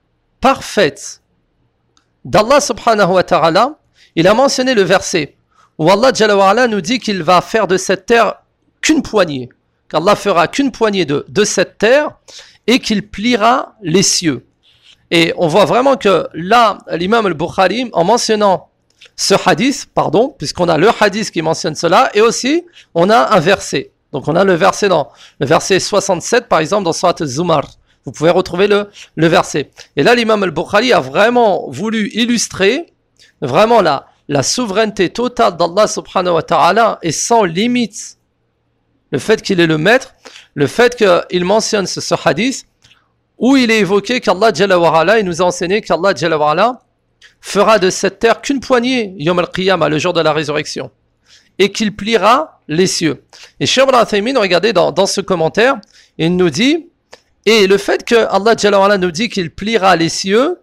parfaite d'Allah subhanahu wa ta'ala, il a mentionné le verset où Allah Jalla wa Ala nous dit qu'il va faire de cette terre qu'une poignée, qu'Allah fera qu'une poignée de, de cette terre et qu'il pliera les cieux. Et on voit vraiment que là, l'imam al-Bukhari, en mentionnant ce hadith, pardon, puisqu'on a le hadith qui mentionne cela, et aussi on a un verset. Donc on a le verset dans le verset soixante-sept, par exemple, dans Surat al-Zumar. Vous pouvez retrouver le, le verset. Et là, l'imam al-Bukhari a vraiment voulu illustrer vraiment la, la souveraineté totale d'Allah subhanahu wa ta'ala et sans limite. Le fait qu'il est le maître, le fait qu'il mentionne ce, ce hadith, où il est évoqué qu'Allah Jalla wa Ala, il nous a enseigné qu'Allah Jalla wa Ala fera de cette terre qu'une poignée, Yom al-Qiyamah, le jour de la résurrection, et qu'il pliera les cieux. Et Cheikh Ibn Uthaymin, regardez dans, dans ce commentaire, il nous dit, et le fait que Allah Jalla wa Ala nous dit qu'il pliera les cieux,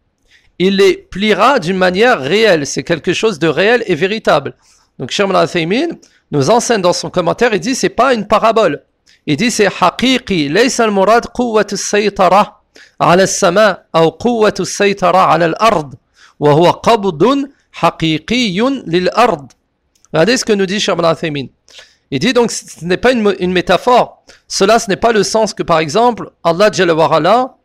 il les pliera d'une manière réelle, c'est quelque chose de réel et véritable. Donc Cheikh Ibn Uthaymin nous enseigne dans son commentaire, il dit c'est pas une parabole. Il dit c'est haqiqi, laysa al-murad quwwatu as-saytara ala as-sama' aw quwwatu as-saytara ala al-ard wa huwa qabdun haqiqiyyun lil-ard. Regardez ce que nous dit Cheikh Ibn Uthaymin. Il dit donc ce n'est pas une, une métaphore. Cela ce n'est pas le sens que par exemple Allah Jalla wa Ala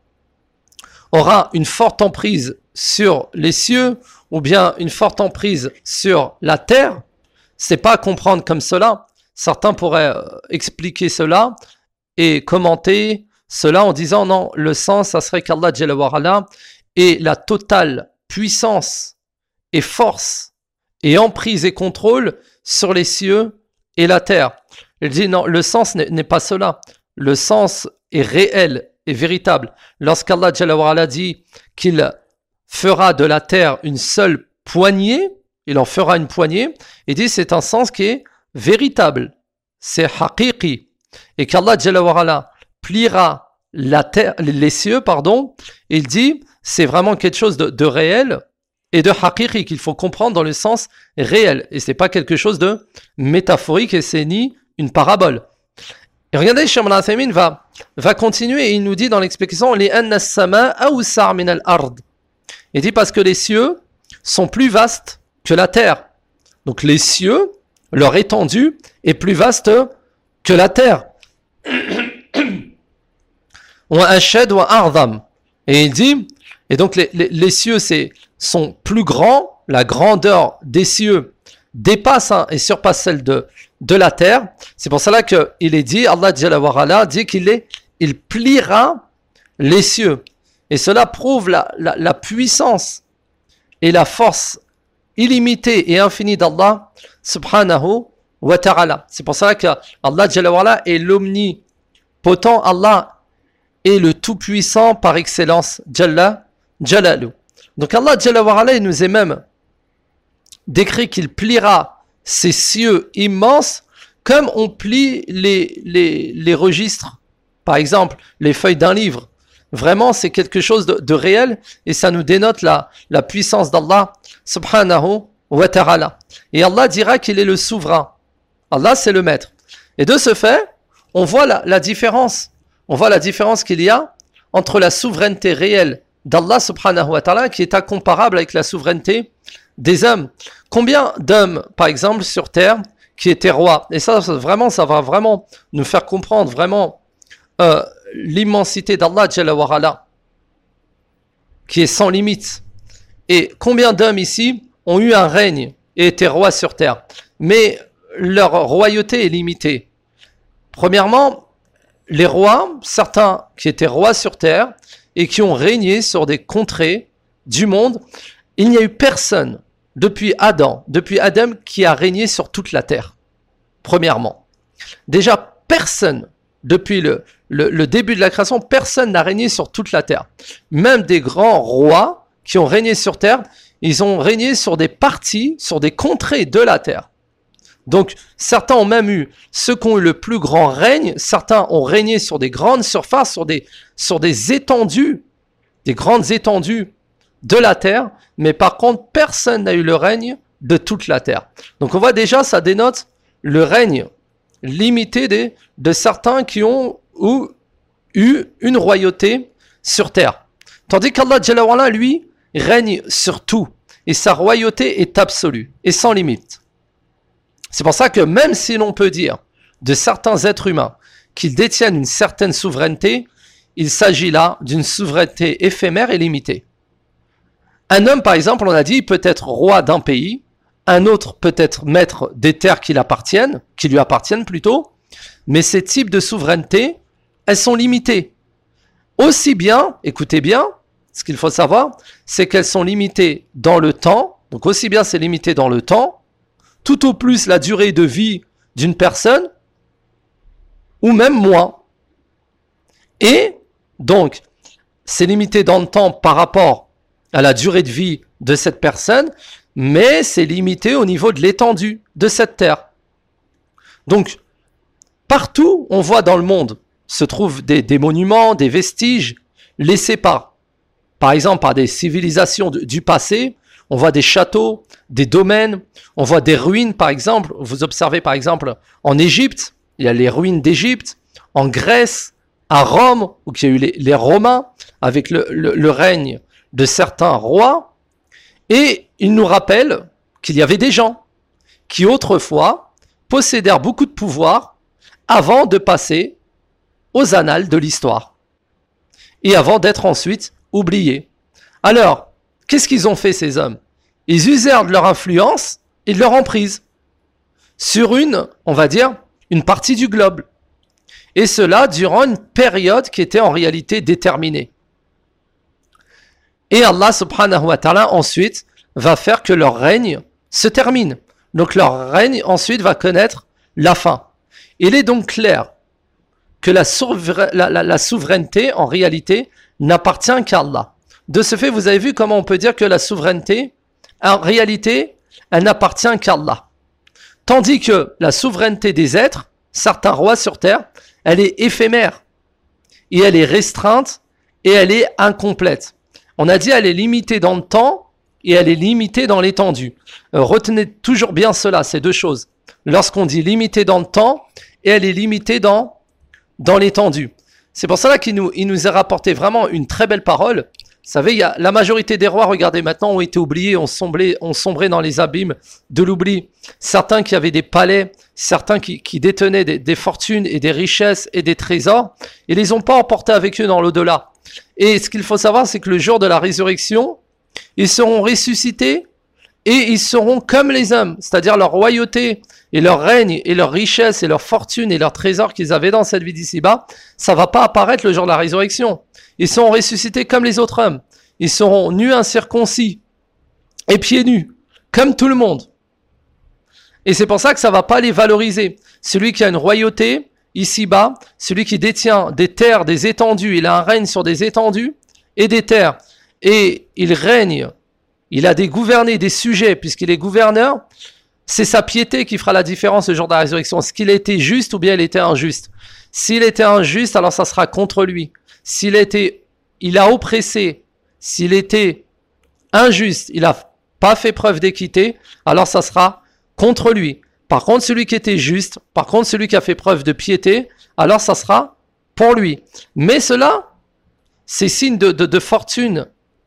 aura une forte emprise sur les cieux ou bien une forte emprise sur la terre. C'est pas à comprendre comme cela. Certains pourraient euh, expliquer cela et commenter cela en disant non, le sens, ça serait qu'Allah Jalla wa Ala ait la totale puissance et force et emprise et contrôle sur les cieux et la terre. Il dit non, le sens n'est, n'est pas cela. Le sens est réel et véritable. Lorsqu'Allah Jalla wa Ala dit qu'il fera de la terre une seule poignée, il en fera une poignée, il dit c'est un sens qui est véritable, c'est haqiqi, et qu'Allah Jalla wa Ala pliera la terre, les cieux, pardon, il dit c'est vraiment quelque chose de, de réel et de haqiqi qu'il faut comprendre dans le sens réel, et c'est pas quelque chose de métaphorique et c'est ni une parabole. Et regardez, Cheikh Ibn Uthaymin va, va continuer et il nous dit dans l'explication li'anna as-sama' awsa' min al-ard. Il dit parce que les cieux sont plus vastes que la terre. Donc les cieux, leur étendue est plus vaste que la terre. Et il dit, et donc les, les, les cieux c'est, sont plus grands, la grandeur des cieux dépasse hein, et surpasse celle de, de la terre. C'est pour cela qu'il est dit, Allah Jalla wa Ala dit qu'il est, il pliera les cieux. Et cela prouve la, la, la puissance et la force illimité et infini d'Allah subhanahu wa ta'ala. C'est pour ça que Allah Jalla wa ala est l'omnipotent, Allah est le tout-puissant par excellence, Jalla Jalalu. Donc Allah Jalla wa ala, il nous est même décrit qu'il pliera ses cieux immenses comme on plie les, les, les registres, par exemple les feuilles d'un livre. Vraiment, c'est quelque chose de, de réel et ça nous dénote la, la puissance d'Allah subhanahu wa ta'ala. Et Allah dira qu'il est le souverain. Allah, c'est le maître. Et de ce fait, on voit la, la différence. On voit la différence qu'il y a entre la souveraineté réelle d'Allah subhanahu wa ta'ala qui est incomparable avec la souveraineté des hommes. Combien d'hommes, par exemple, sur terre qui étaient rois? Et ça, ça, vraiment, ça va vraiment nous faire comprendre vraiment euh, l'immensité d'Allah Jalla wa ala, qui est sans limite. Et combien d'hommes ici ont eu un règne et étaient rois sur terre? Mais leur royauté est limitée. Premièrement, les rois, certains qui étaient rois sur terre et qui ont régné sur des contrées du monde, il n'y a eu personne depuis Adam, depuis Adam qui a régné sur toute la terre. Premièrement. Déjà, personne, depuis le, le, le début de la création, personne n'a régné sur toute la terre. Même des grands rois qui ont régné sur terre, ils ont régné sur des parties, sur des contrées de la terre. Donc, certains ont même eu, ceux qui ont eu le plus grand règne, certains ont régné sur des grandes surfaces, sur des, sur des étendues, des grandes étendues de la terre, mais par contre, personne n'a eu le règne de toute la terre. Donc, on voit déjà, ça dénote le règne limité des, de certains qui ont ou, eu une royauté sur terre. Tandis qu'Allah Jalla wa ala, lui, règne sur tout, et sa royauté est absolue et sans limite. C'est pour ça que même si l'on peut dire de certains êtres humains qu'ils détiennent une certaine souveraineté, il s'agit là d'une souveraineté éphémère et limitée. Un homme, par exemple, on a dit, peut être roi d'un pays, un autre peut être maître des terres qui l'appartiennent, qui lui appartiennent plutôt, mais ces types de souveraineté, elles sont limitées. Aussi bien, écoutez bien, ce qu'il faut savoir, c'est qu'elles sont limitées dans le temps, donc aussi bien c'est limité dans le temps, tout au plus la durée de vie d'une personne, ou même moins. Et donc, c'est limité dans le temps par rapport à la durée de vie de cette personne, mais c'est limité au niveau de l'étendue de cette terre. Donc, partout, on voit dans le monde, se trouvent des, des monuments, des vestiges laissés par, par exemple, par des civilisations de, du passé. On voit des châteaux, des domaines, on voit des ruines, par exemple. Vous observez, par exemple, en Égypte, il y a les ruines d'Égypte, en Grèce, à Rome, où il y a eu les, les Romains, avec le, le, le règne de certains rois. Et il nous rappelle qu'il y avait des gens qui, autrefois, possédèrent beaucoup de pouvoir avant de passer aux annales de l'histoire et avant d'être ensuite oubliés. Alors, qu'est-ce qu'ils ont fait, ces hommes? Ils usèrent de leur influence et de leur emprise sur une, on va dire, une partie du globe. Et cela durant une période qui était en réalité déterminée. Et Allah subhanahu wa ta'ala ensuite va faire que leur règne se termine. Donc leur règne ensuite va connaître la fin. Il est donc clair que la, souvera- la, la, la souveraineté en réalité n'appartient qu'à Allah. De ce fait, vous avez vu comment on peut dire que la souveraineté, en réalité, elle n'appartient qu'à Allah. Tandis que la souveraineté des êtres, certains rois sur terre, elle est éphémère, et elle est restreinte, et elle est incomplète. On a dit elle est limitée dans le temps, et elle est limitée dans l'étendue. Euh, retenez toujours bien cela, ces deux choses. Lorsqu'on dit limitée dans le temps, et elle est limitée dans, dans l'étendue. C'est pour cela qu'il nous, il nous a rapporté vraiment une très belle parole. Vous savez, il y a, la majorité des rois, regardez maintenant, ont été oubliés, ont sombré, ont sombré dans les abîmes de l'oubli. Certains qui avaient des palais, certains qui, qui détenaient des, des fortunes et des richesses et des trésors, ils les ont pas emportés avec eux dans l'au-delà. Et ce qu'il faut savoir, c'est que le jour de la résurrection, ils seront ressuscités et ils seront comme les hommes, c'est-à-dire leur royauté et leur règne et leur richesse et leur fortune et leurs trésors qu'ils avaient dans cette vie d'ici-bas, ça va pas apparaître le jour de la résurrection. Ils seront ressuscités comme les autres hommes. Ils seront nus incirconcis et pieds nus, comme tout le monde. Et c'est pour ça que ça ne va pas les valoriser. Celui qui a une royauté, ici-bas, celui qui détient des terres, des étendues, il a un règne sur des étendues et des terres. Et il règne, il a des gouvernés, des sujets, puisqu'il est gouverneur. C'est sa piété qui fera la différence le jour de la résurrection. Est-ce qu'il a été juste ou bien il était injuste? S'il était injuste, alors ça sera contre lui. S'il était, il a oppressé, s'il était injuste, il n'a pas fait preuve d'équité, alors ça sera contre lui. Par contre, celui qui était juste, par contre, celui qui a fait preuve de piété, alors ça sera pour lui. Mais cela, ces signes de, de, de fortune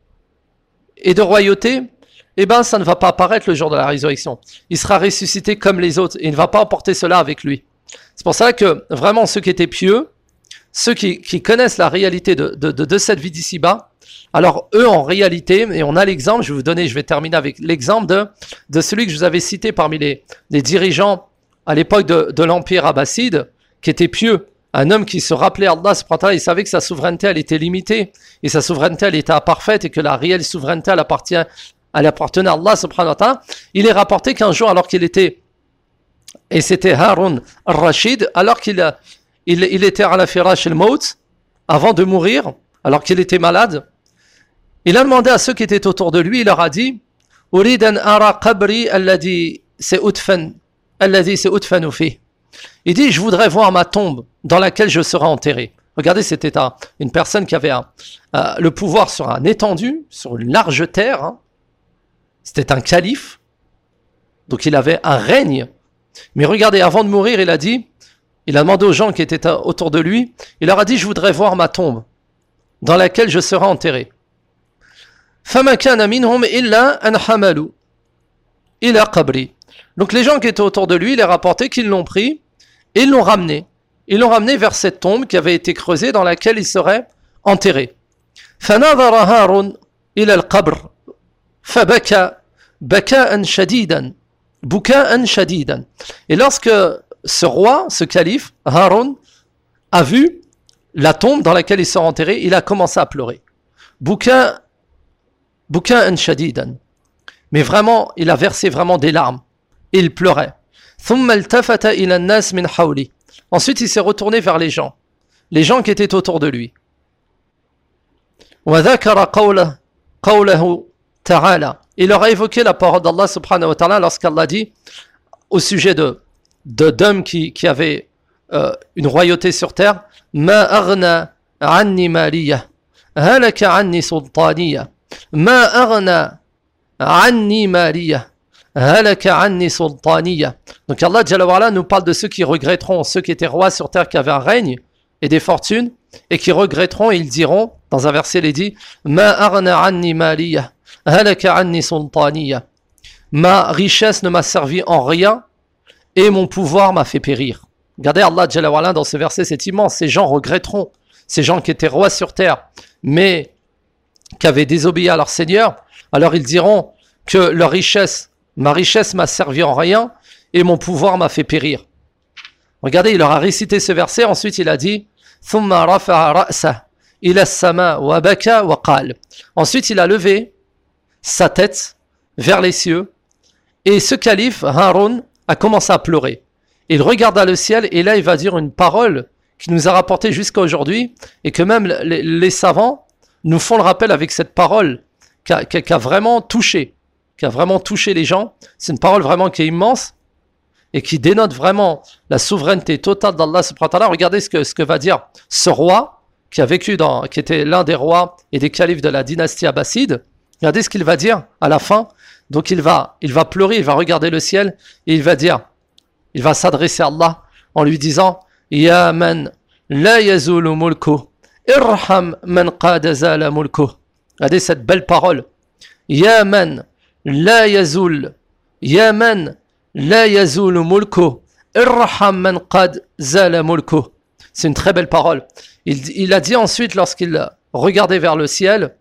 et de royauté, eh bien, ça ne va pas apparaître le jour de la résurrection. Il sera ressuscité comme les autres et il ne va pas emporter cela avec lui. C'est pour ça que vraiment ceux qui étaient pieux, ceux qui, qui connaissent la réalité de, de, de, de cette vie d'ici-bas, alors eux en réalité, et on a l'exemple, je vais vous donner, je vais terminer avec l'exemple de, de celui que je vous avais cité parmi les, les dirigeants à l'époque de, de l'Empire abbasside, qui était pieux, un homme qui se rappelait Allah, il savait que sa souveraineté elle était limitée, et sa souveraineté elle était imparfaite, et que la réelle souveraineté elle appartient, elle appartenait à Allah subhanahu wa ta'ala. Il est rapporté qu'un jour, alors qu'il était, et c'était Harun al-Rashid, alors qu'il il, il était à la firash al-maut, avant de mourir, alors qu'il était malade, il a demandé à ceux qui étaient autour de lui, il leur a dit Urid an ara qabri alladhi sa'udfan alladhi sa'udfanu fi. Il dit je voudrais voir ma tombe dans laquelle je serai enterré. Regardez, c'était un, une personne qui avait un, euh, le pouvoir sur un étendu, sur une large terre. Hein. C'était un calife, donc il avait un règne. Mais regardez, avant de mourir, il a dit, il a demandé aux gens qui étaient autour de lui, il leur a dit je voudrais voir ma tombe dans laquelle je serai enterré. فَمَا كَانَ مِنْهُمْ إِلَّا أَنْ حَمَلُوا إِلَى قَبْرِي. Donc les gens qui étaient autour de lui, il est rapporté qu'ils l'ont pris et ils l'ont ramené. Ils l'ont ramené vers cette tombe qui avait été creusée dans laquelle il serait enterré. فَنَظَرَ هَارُونَ إِلَى الْقَبْرِ فَبَكَى بَكَاءً شَدِيدًا بُكَاءً شَدِيدًا. Et lorsque ce roi, ce calife, Haroun, a vu la tombe dans laquelle il serait enterré, il a commencé à pleurer. Bouka Buka'an shadidan. Mais vraiment, il a versé vraiment des larmes. Et il pleurait. Thumma altafata ila an-nas min hawli. Ensuite, il s'est retourné vers les gens. Les gens qui étaient autour de lui. Wa dhakara qawla qawlahu ta'ala. Il leur a évoqué la parole d'Allah subhanahu wa ta'ala lorsqu'Allah dit au sujet de, de d'hommes qui, qui avaient euh, une royauté sur terre. Ma aghna anni maliyah. Halaka anni sultaniyah. Ma aghna anni maliyah. Halaka anni sultaniyah. Donc Allah Jalla wa Ala nous parle de ceux qui regretteront, ceux qui étaient rois sur terre, qui avaient un règne et des fortunes, et qui regretteront, et ils diront, dans un verset il est dit, Ma aghna anni maliyah. Halaka anni sultaniyah. Ma richesse ne m'a servi en rien, et mon pouvoir m'a fait périr. Regardez Allah Jalla wa Ala dans ce verset, c'est immense. Ces gens regretteront, ces gens qui étaient rois sur terre, mais qui avaient désobéi à leur Seigneur, alors ils diront que leur richesse, ma richesse m'a servi en rien et mon pouvoir m'a fait périr. Regardez, il leur a récité ce verset, ensuite il a dit ثُمَّ رَفَعَ رَأْسَهُ إِلَى السَّمَاءِ وَبَكَى وَقَالَ. Ensuite il a levé sa tête vers les cieux et ce calife, Haroun, a commencé à pleurer. Il regarda le ciel et là il va dire une parole qui nous a rapporté jusqu'à aujourd'hui et que même les, les savants nous font le rappel avec cette parole qui a, qui a, qui a vraiment touché, qui a vraiment touché les gens. C'est une parole vraiment qui est immense et qui dénote vraiment la souveraineté totale d'Allah subhanahu wa ta'ala. Regardez ce que, ce que va dire ce roi qui a vécu dans, qui était l'un des rois et des califes de la dynastie abbasside. Regardez ce qu'il va dire à la fin. Donc il va, il va pleurer, il va regarder le ciel et il va dire, il va s'adresser à Allah en lui disant Ya man la yazulu mulku irham man qad zala mulku. Regardez cette belle parole. Ya man la yazul Ya man la yazulu mulku irham man qad zala mulku. C'est une très belle parole. Il, il a dit ensuite lorsqu'il regardait vers le ciel,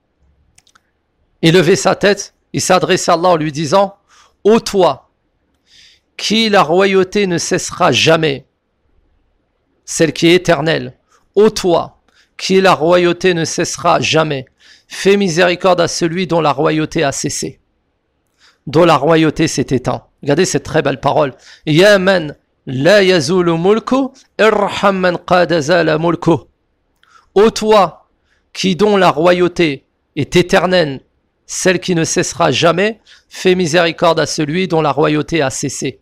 il levait sa tête, il s'adressait à Allah en lui disant Ô toi, qui la royauté ne cessera jamais, celle qui est éternelle. Ô toi, qui la royauté ne cessera jamais, fais miséricorde à celui dont la royauté a cessé. dont la royauté s'est éteinte. Regardez cette très belle parole. Ya man la yazulu mulku irham man qad zala mulku. Ô toi qui dont la royauté est éternelle, celle qui ne cessera jamais, fais miséricorde à celui dont la royauté a cessé.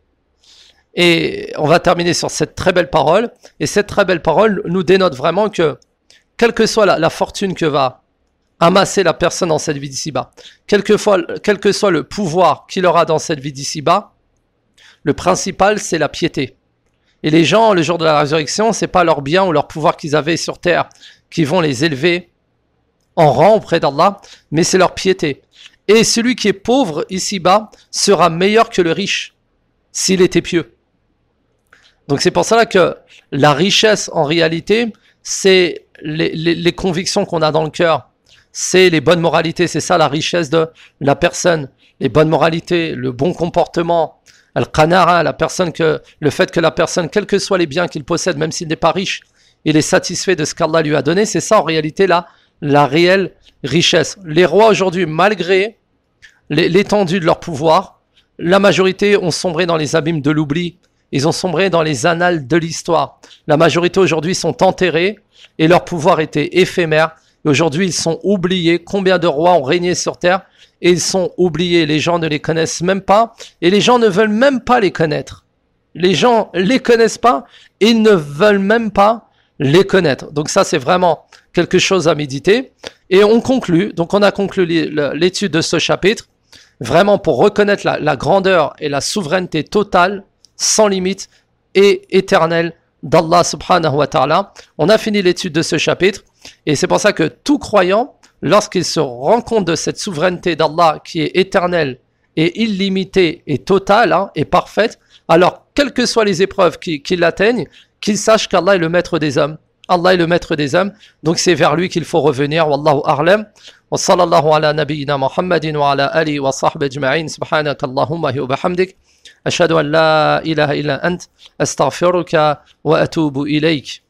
Et on va terminer sur cette très belle parole. Et cette très belle parole nous dénote vraiment que, quelle que soit la, la fortune que va amasser la personne dans cette vie d'ici-bas, quel que, fois, quel que soit le pouvoir qu'il aura dans cette vie d'ici-bas, le principal, c'est la piété. Et les gens, le jour de la résurrection, c'est pas leur bien ou leur pouvoir qu'ils avaient sur terre qui vont les élever en rang auprès d'Allah, mais c'est leur piété. Et celui qui est pauvre ici-bas sera meilleur que le riche s'il était pieux. Donc c'est pour cela que la richesse en réalité, c'est les, les, les convictions qu'on a dans le cœur, c'est les bonnes moralités, c'est ça la richesse de la personne, les bonnes moralités, le bon comportement, al-qanara, la personne que, le fait que la personne, quels que soient les biens qu'il possède, même s'il n'est pas riche, il est satisfait de ce qu'Allah lui a donné, c'est ça en réalité là, la réelle richesse. Les rois aujourd'hui, malgré l'étendue de leur pouvoir, la majorité ont sombré dans les abîmes de l'oubli, ils ont sombré dans les annales de l'histoire. La majorité aujourd'hui sont enterrés et leur pouvoir était éphémère. Et aujourd'hui, ils sont oubliés. Combien de rois ont régné sur terre et ils sont oubliés. Les gens ne les connaissent même pas et les gens ne veulent même pas les connaître. Les gens les connaissent pas et ils ne veulent même pas les connaître. Donc ça, c'est vraiment quelque chose à méditer. Et on conclut. Donc on a conclu l'étude de ce chapitre. Vraiment pour reconnaître la, la grandeur et la souveraineté totale, sans limite et éternelle d'Allah subhanahu wa ta'ala. On a fini l'étude de ce chapitre et c'est pour ça que tout croyant, lorsqu'il se rend compte de cette souveraineté d'Allah qui est éternelle et illimitée et totale hein, et parfaite, alors quelles que soient les épreuves qui, qui l'atteignent, qu'il sache qu'Allah est le maître des hommes. Allah est le maître des hommes, donc c'est vers lui qu'il faut revenir. Wallahu a'lam. Wa sallallahu ala nabiyyina Muhammadin wa ala alihi wa sahbihi ajma'in. Subhanaka Allahumma wa bihamdik. Ashhadu an la ilaha illa ant. Astaghfiruka wa atubu ilayk.